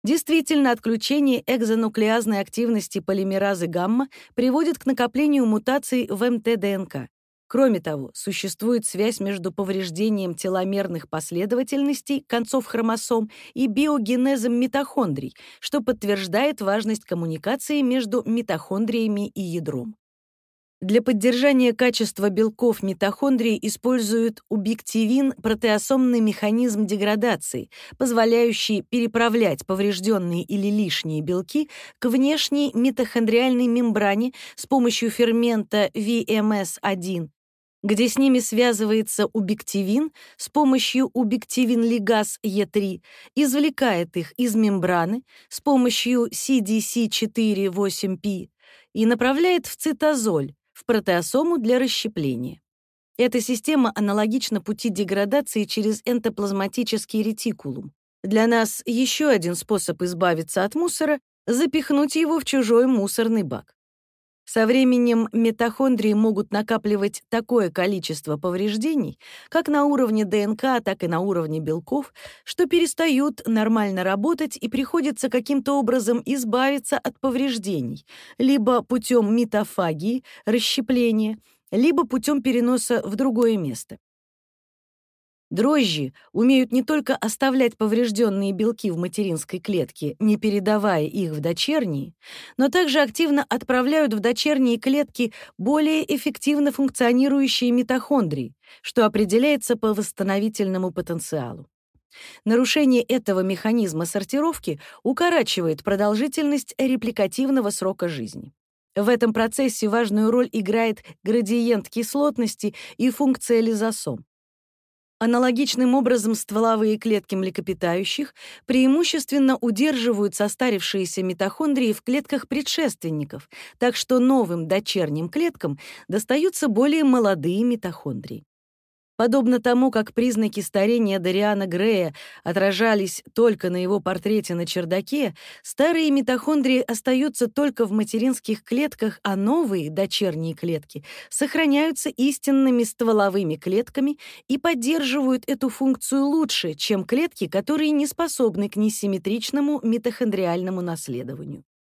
Действительно, отключение экзонуклеазной активности полимеразы гамма приводит к накоплению мутаций в эм тэ дэ эн ка. Кроме того, существует связь между повреждением теломерных последовательностей концов хромосом и биогенезом митохондрий, что подтверждает важность коммуникации между митохондриями и ядром. Для поддержания качества белков митохондрии используют убиктивин, протеосомный механизм деградации, позволяющий переправлять поврежденные или лишние белки к внешней митохондриальной мембране с помощью фермента ви эм эс один, где с ними связывается убиктивин с помощью убиктивин-лигаз е три, извлекает их из мембраны с помощью си ди си четыре восемь пи и направляет в цитозоль, в протеосому для расщепления. Эта система аналогична пути деградации через эндоплазматический ретикулум. Для нас еще один способ избавиться от мусора — запихнуть его в чужой мусорный бак. Со временем митохондрии могут накапливать такое количество повреждений, как на уровне дэ эн ка, так и на уровне белков, что перестают нормально работать и приходится каким-то образом избавиться от повреждений, либо путем митофагии, расщепления, либо путем переноса в другое место. Дрожжи умеют не только оставлять поврежденные белки в материнской клетке, не передавая их в дочерние, но также активно отправляют в дочерние клетки более эффективно функционирующие митохондрии, что определяется по восстановительному потенциалу. Нарушение этого механизма сортировки укорачивает продолжительность репликативного срока жизни. В этом процессе важную роль играет градиент кислотности и функция лизосом. Аналогичным образом стволовые клетки млекопитающих преимущественно удерживают состарившиеся митохондрии в клетках предшественников, так что новым дочерним клеткам достаются более молодые митохондрии. Подобно тому, как признаки старения Дориана Грея отражались только на его портрете на чердаке, старые митохондрии остаются только в материнских клетках, а новые, дочерние клетки, сохраняются истинными стволовыми клетками и поддерживают эту функцию лучше, чем клетки, которые не способны к несимметричному митохондриальному наследованию.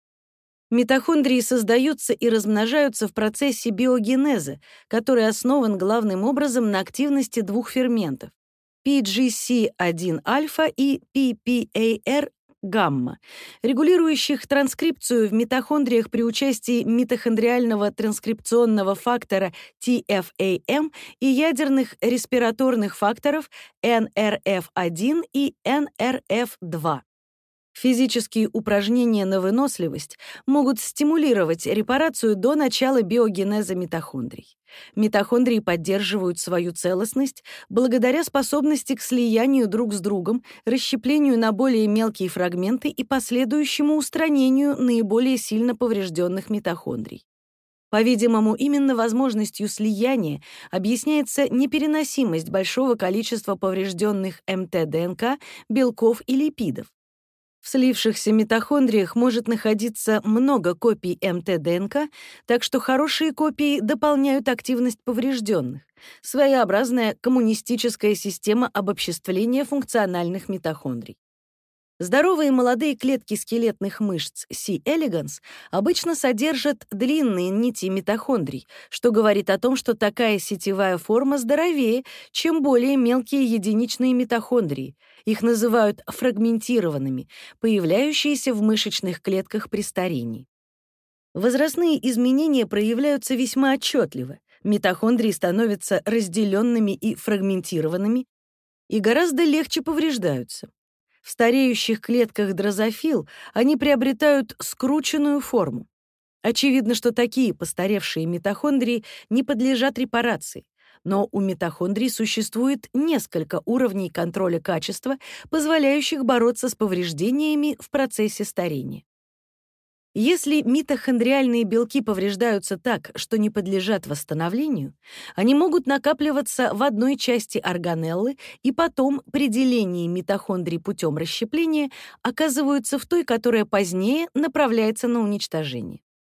Митохондрии создаются и размножаются в процессе биогенеза, который основан главным образом на активности двух ферментов — пи джи си один альфа и пи пи эй ар гамма, регулирующих транскрипцию в митохондриях при участии митохондриального транскрипционного фактора ти эф эй эм и ядерных респираторных факторов эн эр эф один и эн эр эф два. Физические упражнения на выносливость могут стимулировать репарацию до начала биогенеза митохондрий. Митохондрии поддерживают свою целостность благодаря способности к слиянию друг с другом, расщеплению на более мелкие фрагменты и последующему устранению наиболее сильно поврежденных митохондрий. По-видимому, именно возможностью слияния объясняется непереносимость большого количества поврежденных эм тэ дэ эн ка, белков и липидов. В слившихся митохондриях может находиться много копий эм тэ дэ эн ка, так что хорошие копии дополняют активность поврежденных. Своеобразная коммунистическая система обобществления функциональных митохондрий. Здоровые молодые клетки скелетных мышц C. elegans обычно содержат длинные нити митохондрий, что говорит о том, что такая сетевая форма здоровее, чем более мелкие единичные митохондрии. Их называют фрагментированными, появляющиеся в мышечных клетках при старении. Возрастные изменения проявляются весьма отчетливо. Митохондрии становятся разделенными и фрагментированными и гораздо легче повреждаются. В стареющих клетках дрозофил они приобретают скрученную форму. Очевидно, что такие постаревшие митохондрии не подлежат репарации, но у митохондрий существует несколько уровней контроля качества, позволяющих бороться с повреждениями в процессе старения. Если митохондриальные белки повреждаются так, что не подлежат восстановлению, они могут накапливаться в одной части органеллы и потом при делении митохондрий путем расщепления оказываются в той, которая позднее направляется на уничтожение.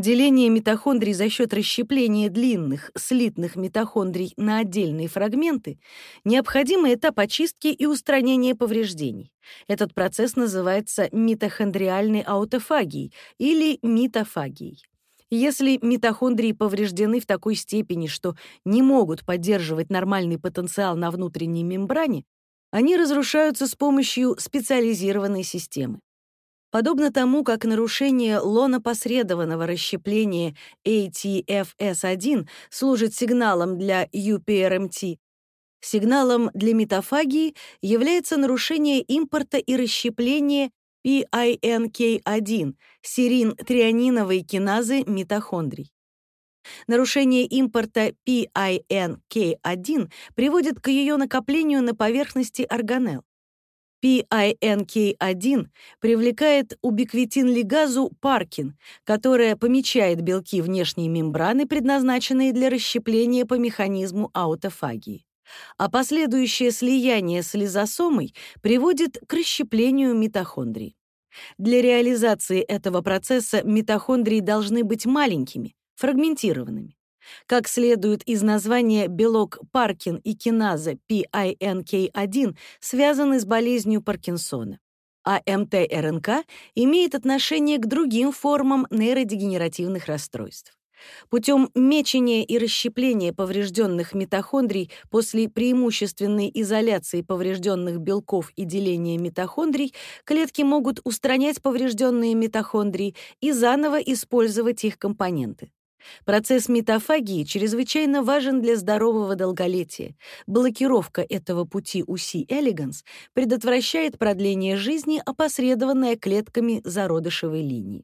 Деление митохондрий за счет расщепления длинных слитных митохондрий на отдельные фрагменты — необходимый этап очистки и устранения повреждений. Этот процесс называется митохондриальной аутофагией или митофагией. Если митохондрии повреждены в такой степени, что не могут поддерживать нормальный потенциал на внутренней мембране, они разрушаются с помощью специализированной системы. Подобно тому, как нарушение лонопосредованного расщепления эй ти эф эс один служит сигналом для ю пи эр эм ти, сигналом для митофагии является нарушение импорта и расщепления пи ай эн кей один, серин-трианиновой киназы митохондрий. Нарушение импорта пи ай эн кей один приводит к ее накоплению на поверхности органелл. пи ай эн кей один привлекает убиквитин-лигазу паркин, которая помечает белки внешней мембраны, предназначенные для расщепления по механизму аутофагии. А последующее слияние с лизосомой приводит к расщеплению митохондрий. Для реализации этого процесса митохондрии должны быть маленькими, фрагментированными. Как следует из названия, белок Паркин и киназа пи ай эн кей один связаны с болезнью Паркинсона, а эм тэ эр эн ка имеет отношение к другим формам нейродегенеративных расстройств. Путем мечения и расщепления поврежденных митохондрий после преимущественной изоляции поврежденных белков и деления митохондрий клетки могут устранять поврежденные митохондрии и заново использовать их компоненты. Процесс митофагии чрезвычайно важен для здорового долголетия. Блокировка этого пути у C. elegans предотвращает продление жизни, опосредованное клетками зародышевой линии.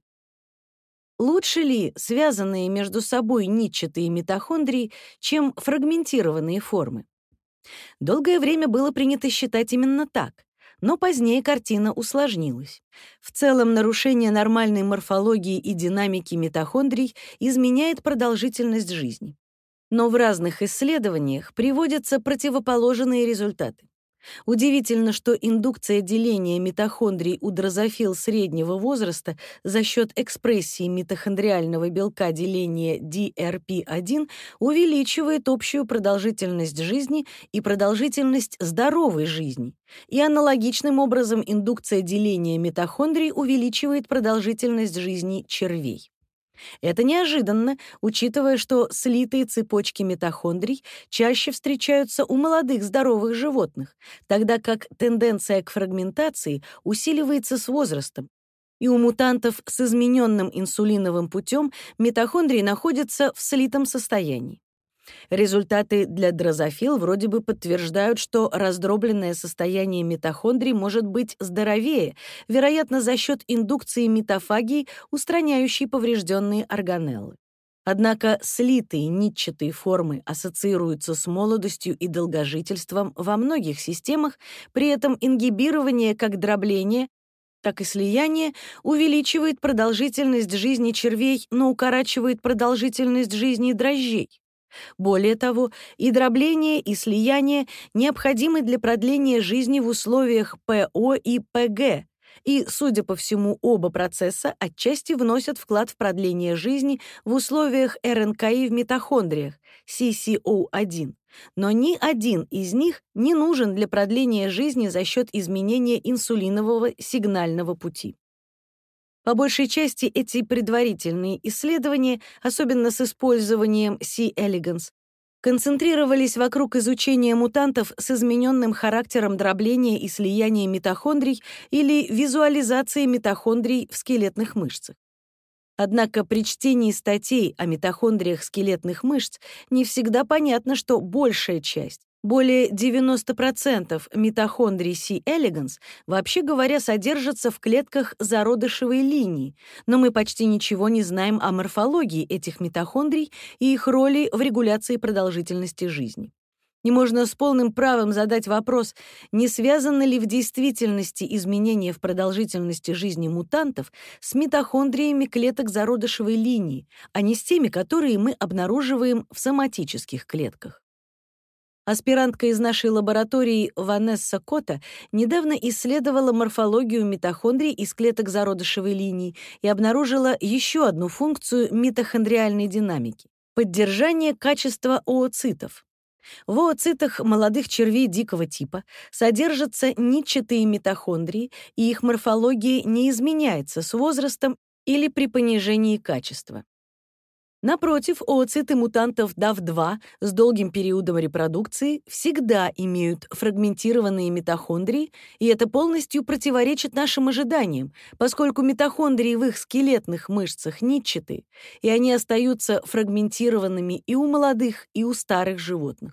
Лучше ли связанные между собой нитчатые митохондрии, чем фрагментированные формы? Долгое время было принято считать именно так, но позднее картина усложнилась. В целом, нарушение нормальной морфологии и динамики митохондрий изменяет продолжительность жизни. Но в разных исследованиях приводятся противоположные результаты. Удивительно, что индукция деления митохондрий у дрозофил среднего возраста за счет экспрессии митохондриального белка деления ди эр пи один увеличивает общую продолжительность жизни и продолжительность здоровой жизни, и аналогичным образом индукция деления митохондрий увеличивает продолжительность жизни червей. Это неожиданно, учитывая, что слитые цепочки митохондрий чаще встречаются у молодых здоровых животных, тогда как тенденция к фрагментации усиливается с возрастом, и у мутантов с измененным инсулиновым путем митохондрии находятся в слитом состоянии. Результаты для дрозофил вроде бы подтверждают, что раздробленное состояние митохондрий может быть здоровее, вероятно, за счет индукции митофагии, устраняющей поврежденные органеллы. Однако слитые нитчатые формы ассоциируются с молодостью и долгожительством во многих системах, при этом ингибирование как дробления, так и слияние увеличивает продолжительность жизни червей, но укорачивает продолжительность жизни дрожжей. Более того, и дробление, и слияние необходимы для продления жизни в условиях пэ о и пэ гэ, и, судя по всему, оба процесса отчасти вносят вклад в продление жизни в условиях эр эн ка и в митохондриях, си си о один, но ни один из них не нужен для продления жизни за счет изменения инсулинового сигнального пути. По большей части эти предварительные исследования, особенно с использованием C. elegans, концентрировались вокруг изучения мутантов с измененным характером дробления и слияния митохондрий или визуализации митохондрий в скелетных мышцах. Однако при чтении статей о митохондриях скелетных мышц не всегда понятно, что большая часть, более девяноста процентов митохондрий C. elegans, вообще говоря, содержатся в клетках зародышевой линии, но мы почти ничего не знаем о морфологии этих митохондрий и их роли в регуляции продолжительности жизни. И можно с полным правом задать вопрос, не связаны ли в действительности изменения в продолжительности жизни мутантов с митохондриями клеток зародышевой линии, а не с теми, которые мы обнаруживаем в соматических клетках. Аспирантка из нашей лаборатории Ванесса Кота недавно исследовала морфологию митохондрий из клеток зародышевой линии и обнаружила еще одну функцию митохондриальной динамики — поддержание качества ooцитов. В ooцитах молодых червей дикого типа содержатся нитчатые митохондрии, и их морфология не изменяется с возрастом или при понижении качества. Напротив, ooциты мутантов дав два с долгим периодом репродукции всегда имеют фрагментированные митохондрии, и это полностью противоречит нашим ожиданиям, поскольку митохондрии в их скелетных мышцах нитчатые, и они остаются фрагментированными и у молодых, и у старых животных.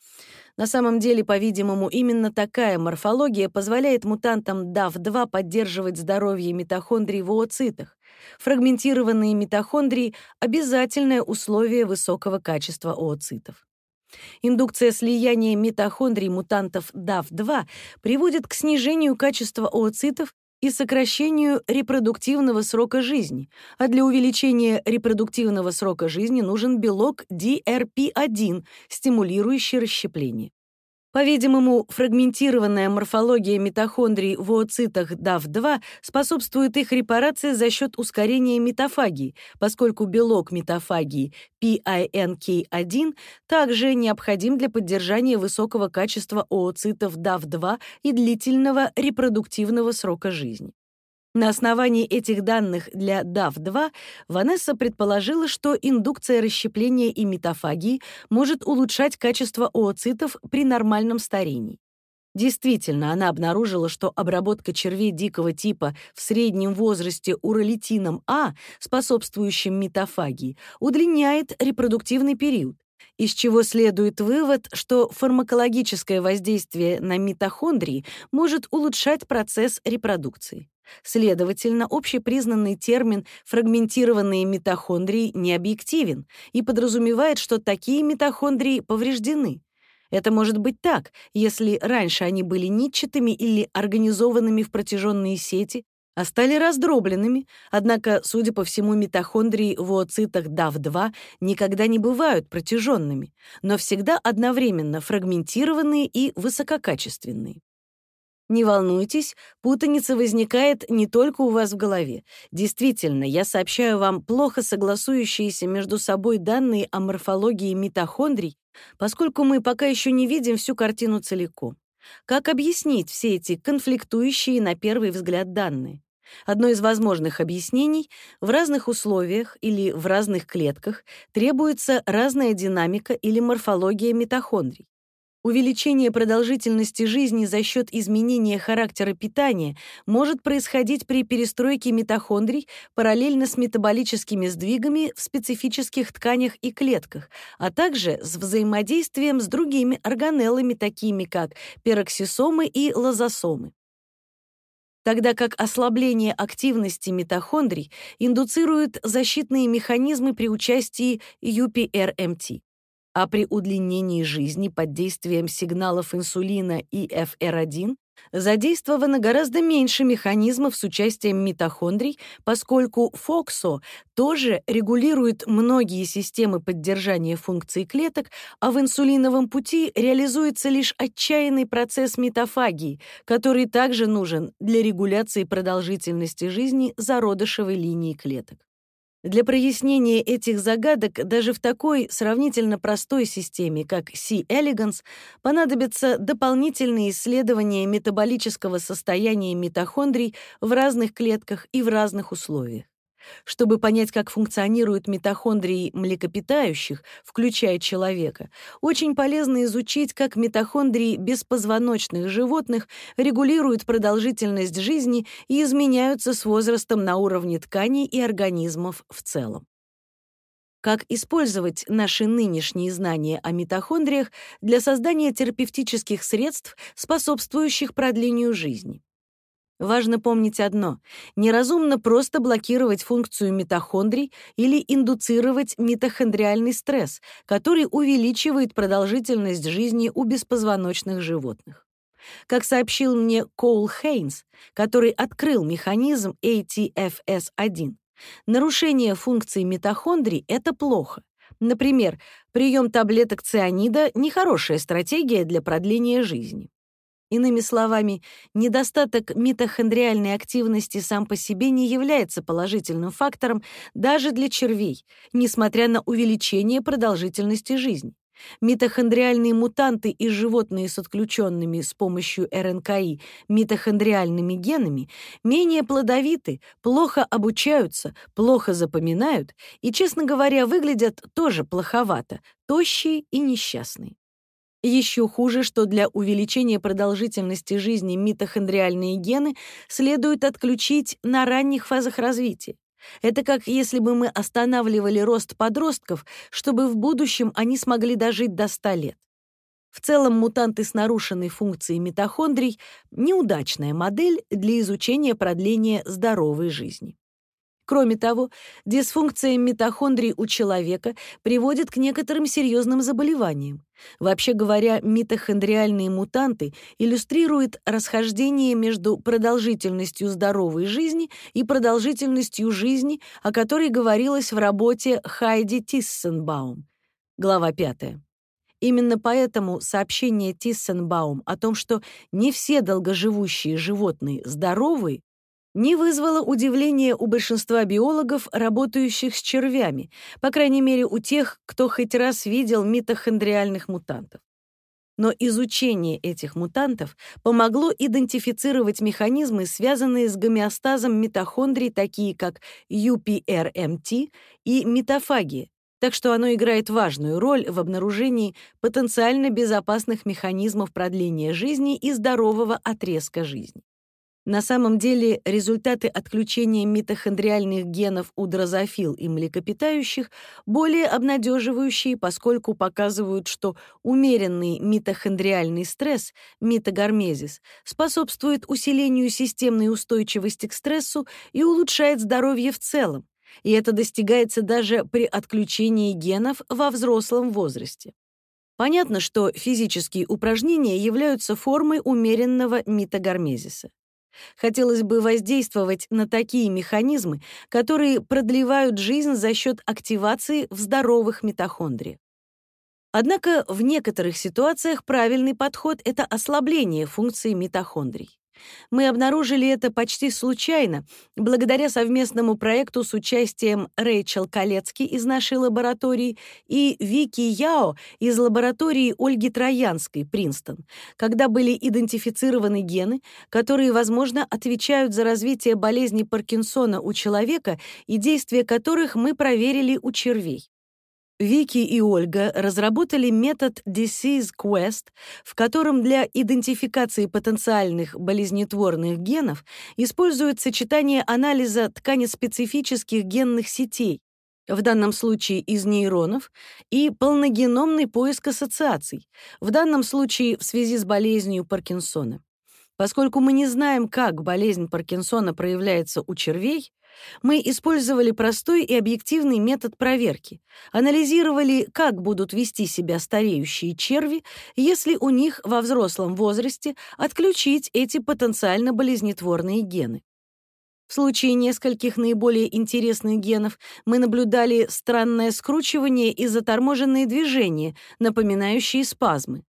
На самом деле, по-видимому, именно такая морфология позволяет мутантам дав два поддерживать здоровье митохондрий в ooцитах. Фрагментированные митохондрии — обязательное условие высокого качества ooцитов. Индукция слияния митохондрий мутантов дав два приводит к снижению качества ooцитов и сокращению репродуктивного срока жизни, а для увеличения репродуктивного срока жизни нужен белок ди эр пи один, стимулирующий расщепление. По-видимому, фрагментированная морфология митохондрий в ooцитах дав два способствует их репарации за счет ускорения митофагии, поскольку белок митофагии пи ай эн кей один также необходим для поддержания высокого качества ooцитов дав два и длительного репродуктивного срока жизни. На основании этих данных для дав два Ванесса предположила, что индукция расщепления и митофагии может улучшать качество ooцитов при нормальном старении. Действительно, она обнаружила, что обработка червей дикого типа в среднем возрасте уролитином А, способствующим митофагии, удлиняет репродуктивный период, из чего следует вывод, что фармакологическое воздействие на митохондрии может улучшать процесс репродукции. Следовательно, общепризнанный термин «фрагментированные митохондрии» не объективен и подразумевает, что такие митохондрии повреждены. Это может быть так, если раньше они были нитчатыми или организованными в протяженные сети, а стали раздробленными, однако, судя по всему, митохондрии в ooцитах дав два никогда не бывают протяженными, но всегда одновременно фрагментированные и высококачественные. Не волнуйтесь, путаница возникает не только у вас в голове. Действительно, я сообщаю вам плохо согласующиеся между собой данные о морфологии митохондрий, поскольку мы пока еще не видим всю картину целиком. Как объяснить все эти конфликтующие на первый взгляд данные? Одно из возможных объяснений — в разных условиях или в разных клетках требуется разная динамика или морфология митохондрий. Увеличение продолжительности жизни за счет изменения характера питания может происходить при перестройке митохондрий параллельно с метаболическими сдвигами в специфических тканях и клетках, а также с взаимодействием с другими органеллами, такими как пероксисомы и лазосомы. Тогда как ослабление активности митохондрий индуцирует защитные механизмы при участии ю пи эр эм ти. А при удлинении жизни под действием сигналов инсулина и эф эр один задействовано гораздо меньше механизмов с участием митохондрий, поскольку фоксо тоже регулирует многие системы поддержания функций клеток, а в инсулиновом пути реализуется лишь отчаянный процесс митофагии, который также нужен для регуляции продолжительности жизни зародышевой линии клеток. Для прояснения этих загадок даже в такой сравнительно простой системе, как C. elegans, понадобятся дополнительные исследования метаболического состояния митохондрий в разных клетках и в разных условиях. Чтобы понять, как функционируют митохондрии млекопитающих, включая человека, очень полезно изучить, как митохондрии беспозвоночных животных регулируют продолжительность жизни и изменяются с возрастом на уровне тканей и организмов в целом. Как использовать наши нынешние знания о митохондриях для создания терапевтических средств, способствующих продлению жизни? Важно помнить одно: неразумно просто блокировать функцию митохондрий или индуцировать митохондриальный стресс, который увеличивает продолжительность жизни у беспозвоночных животных. Как сообщил мне Коул Хейнс, который открыл механизм эй ти эф эс один, нарушение функций митохондрий — это плохо, Например, прием таблеток цианида — нехорошая стратегия для продления жизни. Иными словами, недостаток митохондриальной активности сам по себе не является положительным фактором даже для червей, несмотря на увеличение продолжительности жизни. Митохондриальные мутанты и животные с отключенными с помощью эр эн ка и митохондриальными генами менее плодовиты, плохо обучаются, плохо запоминают и, честно говоря, выглядят тоже плоховато, тощие и несчастные. Еще хуже, что для увеличения продолжительности жизни митохондриальные гены следует отключить на ранних фазах развития. Это как если бы мы останавливали рост подростков, чтобы в будущем они смогли дожить до ста лет. В целом, мутанты с нарушенной функцией митохондрий — неудачная модель для изучения продления здоровой жизни. Кроме того, дисфункция митохондрий у человека приводит к некоторым серьезным заболеваниям. Вообще говоря, митохондриальные мутанты иллюстрируют расхождение между продолжительностью здоровой жизни и продолжительностью жизни, о которой говорилось в работе Хайди Тиссенбаум, глава пятая. Именно поэтому сообщение Тиссенбаум о том, что не все долгоживущие животные здоровы, не вызвало удивления у большинства биологов, работающих с червями, по крайней мере у тех, кто хоть раз видел митохондриальных мутантов. Но изучение этих мутантов помогло идентифицировать механизмы, связанные с гомеостазом митохондрий, такие как ю пи эр эм ти и митофагия, так что оно играет важную роль в обнаружении потенциально безопасных механизмов продления жизни и здорового отрезка жизни. На самом деле результаты отключения митохондриальных генов у дрозофил и млекопитающих более обнадеживающие, поскольку показывают, что умеренный митохондриальный стресс, митогормезис, способствует усилению системной устойчивости к стрессу и улучшает здоровье в целом, и это достигается даже при отключении генов во взрослом возрасте. Понятно, что физические упражнения являются формой умеренного митогормезиса. Хотелось бы воздействовать на такие механизмы, которые продлевают жизнь за счет активации в здоровых митохондриях. Однако в некоторых ситуациях правильный подход — это ослабление функции митохондрий. Мы обнаружили это почти случайно, благодаря совместному проекту с участием Рэйчел Калецки из нашей лаборатории и Вики Яо из лаборатории Ольги Троянской, Принстон, когда были идентифицированы гены, которые, возможно, отвечают за развитие болезни Паркинсона у человека и действие которых мы проверили у червей. Вики и Ольга разработали метод Disease Quest, в котором для идентификации потенциальных болезнетворных генов используют сочетание анализа тканеспецифических генных сетей, в данном случае из нейронов, и полногеномный поиск ассоциаций, в данном случае в связи с болезнью Паркинсона. Поскольку мы не знаем, как болезнь Паркинсона проявляется у червей, мы использовали простой и объективный метод проверки, анализировали, как будут вести себя стареющие черви, если у них во взрослом возрасте отключить эти потенциально болезнетворные гены. В случае нескольких наиболее интересных генов мы наблюдали странное скручивание и заторможенные движения, напоминающие спазмы.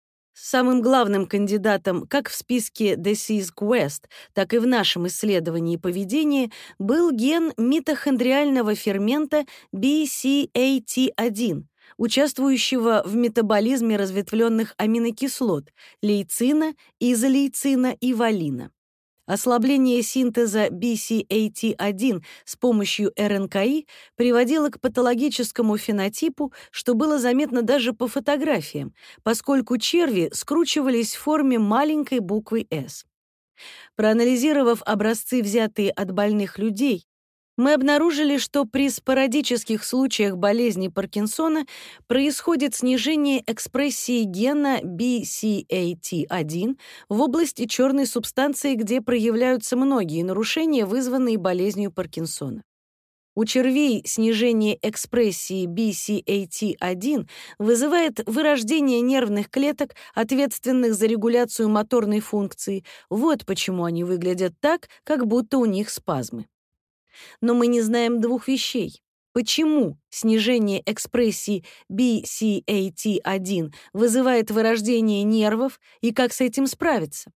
Самым главным кандидатом как в списке Disease Quest, так и в нашем исследовании поведения был ген митохондриального фермента би си эй ти один, участвующего в метаболизме разветвленных аминокислот лейцина, изолейцина и валина. Ослабление синтеза би си эй ти один с помощью эр эн ка и приводило к патологическому фенотипу, что было заметно даже по фотографиям, поскольку черви скручивались в форме маленькой буквы «С». Проанализировав образцы, взятые от больных людей, мы обнаружили, что при спорадических случаях болезни Паркинсона происходит снижение экспрессии гена би си эй ти один в области черной субстанции, где проявляются многие нарушения, вызванные болезнью Паркинсона. У червей снижение экспрессии би си эй ти один вызывает вырождение нервных клеток, ответственных за регуляцию моторной функции. Вот почему они выглядят так, как будто у них спазмы. Но мы не знаем двух вещей. Почему снижение экспрессии би си эй ти один вызывает вырождение нервов и как с этим справиться?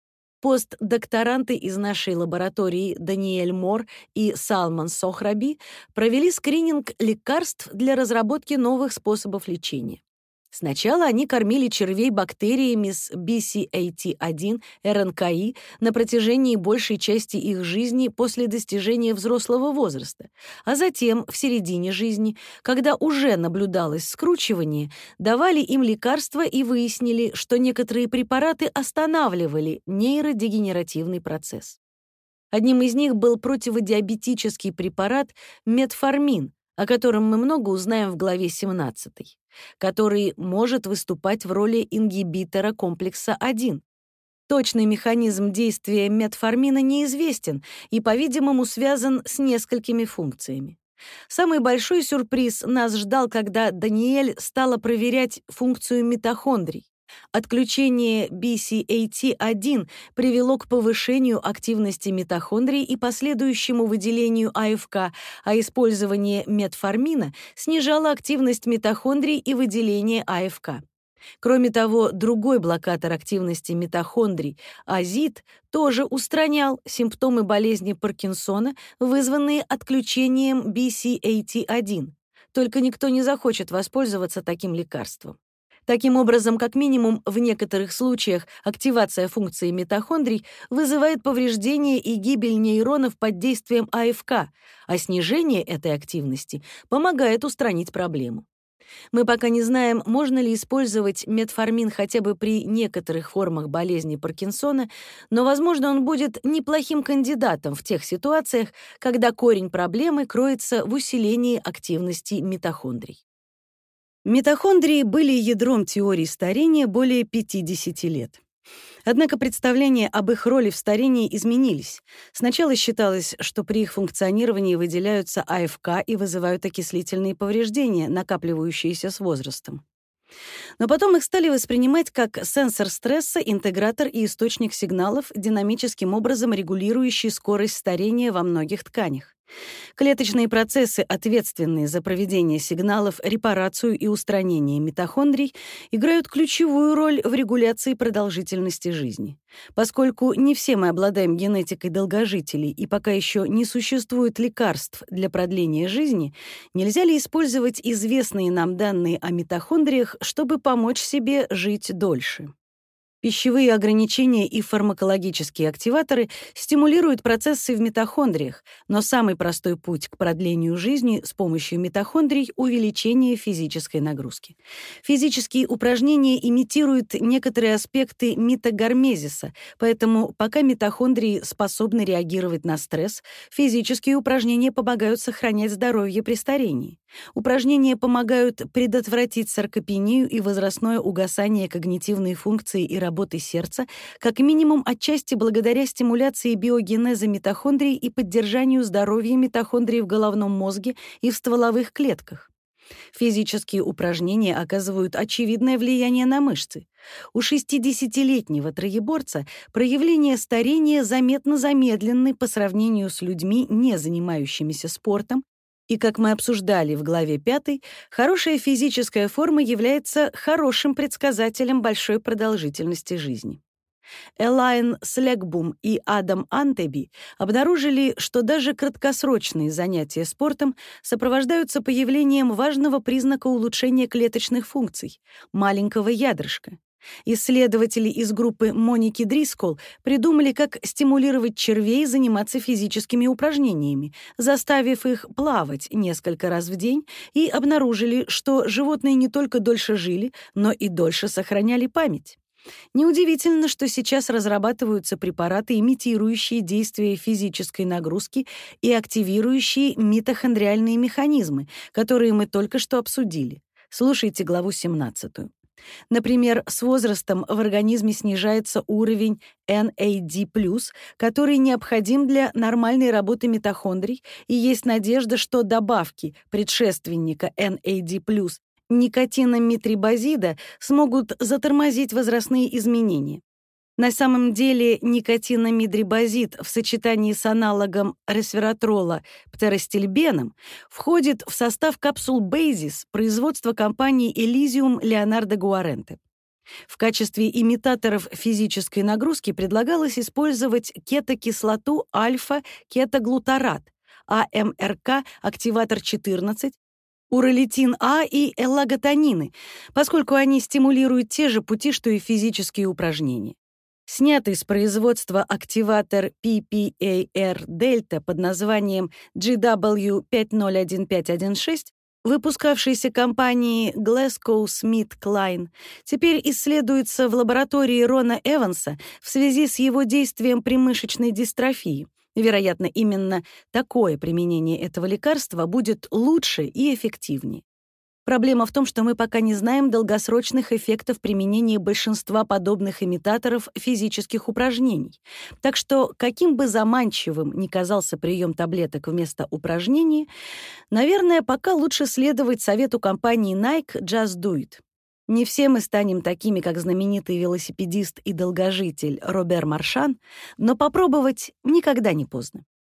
Постдокторанты из нашей лаборатории Даниэль Мор и Салман Сохраби провели скрининг лекарств для разработки новых способов лечения. Сначала они кормили червей бактериями с би си эй ти один эр эн ка и на протяжении большей части их жизни после достижения взрослого возраста, а затем, в середине жизни, когда уже наблюдалось скручивание, давали им лекарства и выяснили, что некоторые препараты останавливали нейродегенеративный процесс. Одним из них был противодиабетический препарат метформин, о котором мы много узнаем в главе семнадцатой, который может выступать в роли ингибитора комплекса один. Точный механизм действия метформина неизвестен и, по-видимому, связан с несколькими функциями. Самый большой сюрприз нас ждал, когда Даниэль стала проверять функцию митохондрий. Отключение би си эй ти один привело к повышению активности митохондрий и последующему выделению а эф ка, а использование метформина снижало активность митохондрий и выделение а эф ка. Кроме того, другой блокатор активности митохондрий, азид, тоже устранял симптомы болезни Паркинсона, вызванные отключением би си эй ти один. Только никто не захочет воспользоваться таким лекарством. Таким образом, как минимум, в некоторых случаях активация функции митохондрий вызывает повреждение и гибель нейронов под действием а эф ка, а снижение этой активности помогает устранить проблему. Мы пока не знаем, можно ли использовать метформин хотя бы при некоторых формах болезни Паркинсона, но, возможно, он будет неплохим кандидатом в тех ситуациях, когда корень проблемы кроется в усилении активности митохондрий. Митохондрии были ядром теории старения более пятидесяти лет. Однако представления об их роли в старении изменились. Сначала считалось, что при их функционировании выделяются а эф ка и вызывают окислительные повреждения, накапливающиеся с возрастом. Но потом их стали воспринимать как сенсор стресса, интегратор и источник сигналов, динамическим образом регулирующий скорость старения во многих тканях. Клеточные процессы, ответственные за проведение сигналов, репарацию и устранение митохондрий, играют ключевую роль в регуляции продолжительности жизни. Поскольку не все мы обладаем генетикой долгожителей и пока еще не существует лекарств для продления жизни, нельзя ли использовать известные нам данные о митохондриях, чтобы помочь себе жить дольше? Пищевые ограничения и фармакологические активаторы стимулируют процессы в митохондриях, но самый простой путь к продлению жизни с помощью митохондрий — увеличение физической нагрузки. Физические упражнения имитируют некоторые аспекты митогормезиса, поэтому пока митохондрии способны реагировать на стресс, физические упражнения помогают сохранять здоровье при старении. Упражнения помогают предотвратить саркопению и возрастное угасание когнитивной функции и работы сердца, как минимум отчасти благодаря стимуляции биогенеза митохондрий и поддержанию здоровья митохондрий в головном мозге и в стволовых клетках. Физические упражнения оказывают очевидное влияние на мышцы. У шестидесятилетнего троеборца проявления старения заметно замедлены по сравнению с людьми, не занимающимися спортом, и, как мы обсуждали в главе пятой, хорошая физическая форма является хорошим предсказателем большой продолжительности жизни. Элайн Слегбум и Адам Антеби обнаружили, что даже краткосрочные занятия спортом сопровождаются появлением важного признака улучшения клеточных функций — маленького ядрышка. Исследователи из группы Моники Дрискол придумали, как стимулировать червей заниматься физическими упражнениями, заставив их плавать несколько раз в день, и обнаружили, что животные не только дольше жили, но и дольше сохраняли память. Неудивительно, что сейчас разрабатываются препараты, имитирующие действие физической нагрузки и активирующие митохондриальные механизмы, которые мы только что обсудили. Слушайте главу семнадцатую. Например, с возрастом в организме снижается уровень эн эй ди плюс, который необходим для нормальной работы митохондрий, и есть надежда, что добавки предшественника эн эй ди плюс никотина метрибазида смогут затормозить возрастные изменения. На самом деле никотинамид-рибозид в сочетании с аналогом ресвератрола птеростильбеном входит в состав капсул Бейзис производства компании Elysium Leonardo Guarente. В качестве имитаторов физической нагрузки предлагалось использовать кетокислоту альфа-кетоглутарат, АМРК, активатор четырнадцать, уролитин А и эллаготонины, поскольку они стимулируют те же пути, что и физические упражнения. Снятый с производства активатор пи пи эй ар-дельта под названием джи дабл ю пять ноль один пять один шесть, выпускавшийся компанией GlaxoSmithKline, теперь исследуется в лаборатории Рона Эванса в связи с его действием при мышечной дистрофии. Вероятно, именно такое применение этого лекарства будет лучше и эффективнее. Проблема в том, что мы пока не знаем долгосрочных эффектов применения большинства подобных имитаторов физических упражнений. Так что, каким бы заманчивым ни казался прием таблеток вместо упражнений, наверное, пока лучше следовать совету компании Nike «Just Do It». Не все мы станем такими, как знаменитый велосипедист и долгожитель Робер Маршан, но попробовать никогда не поздно.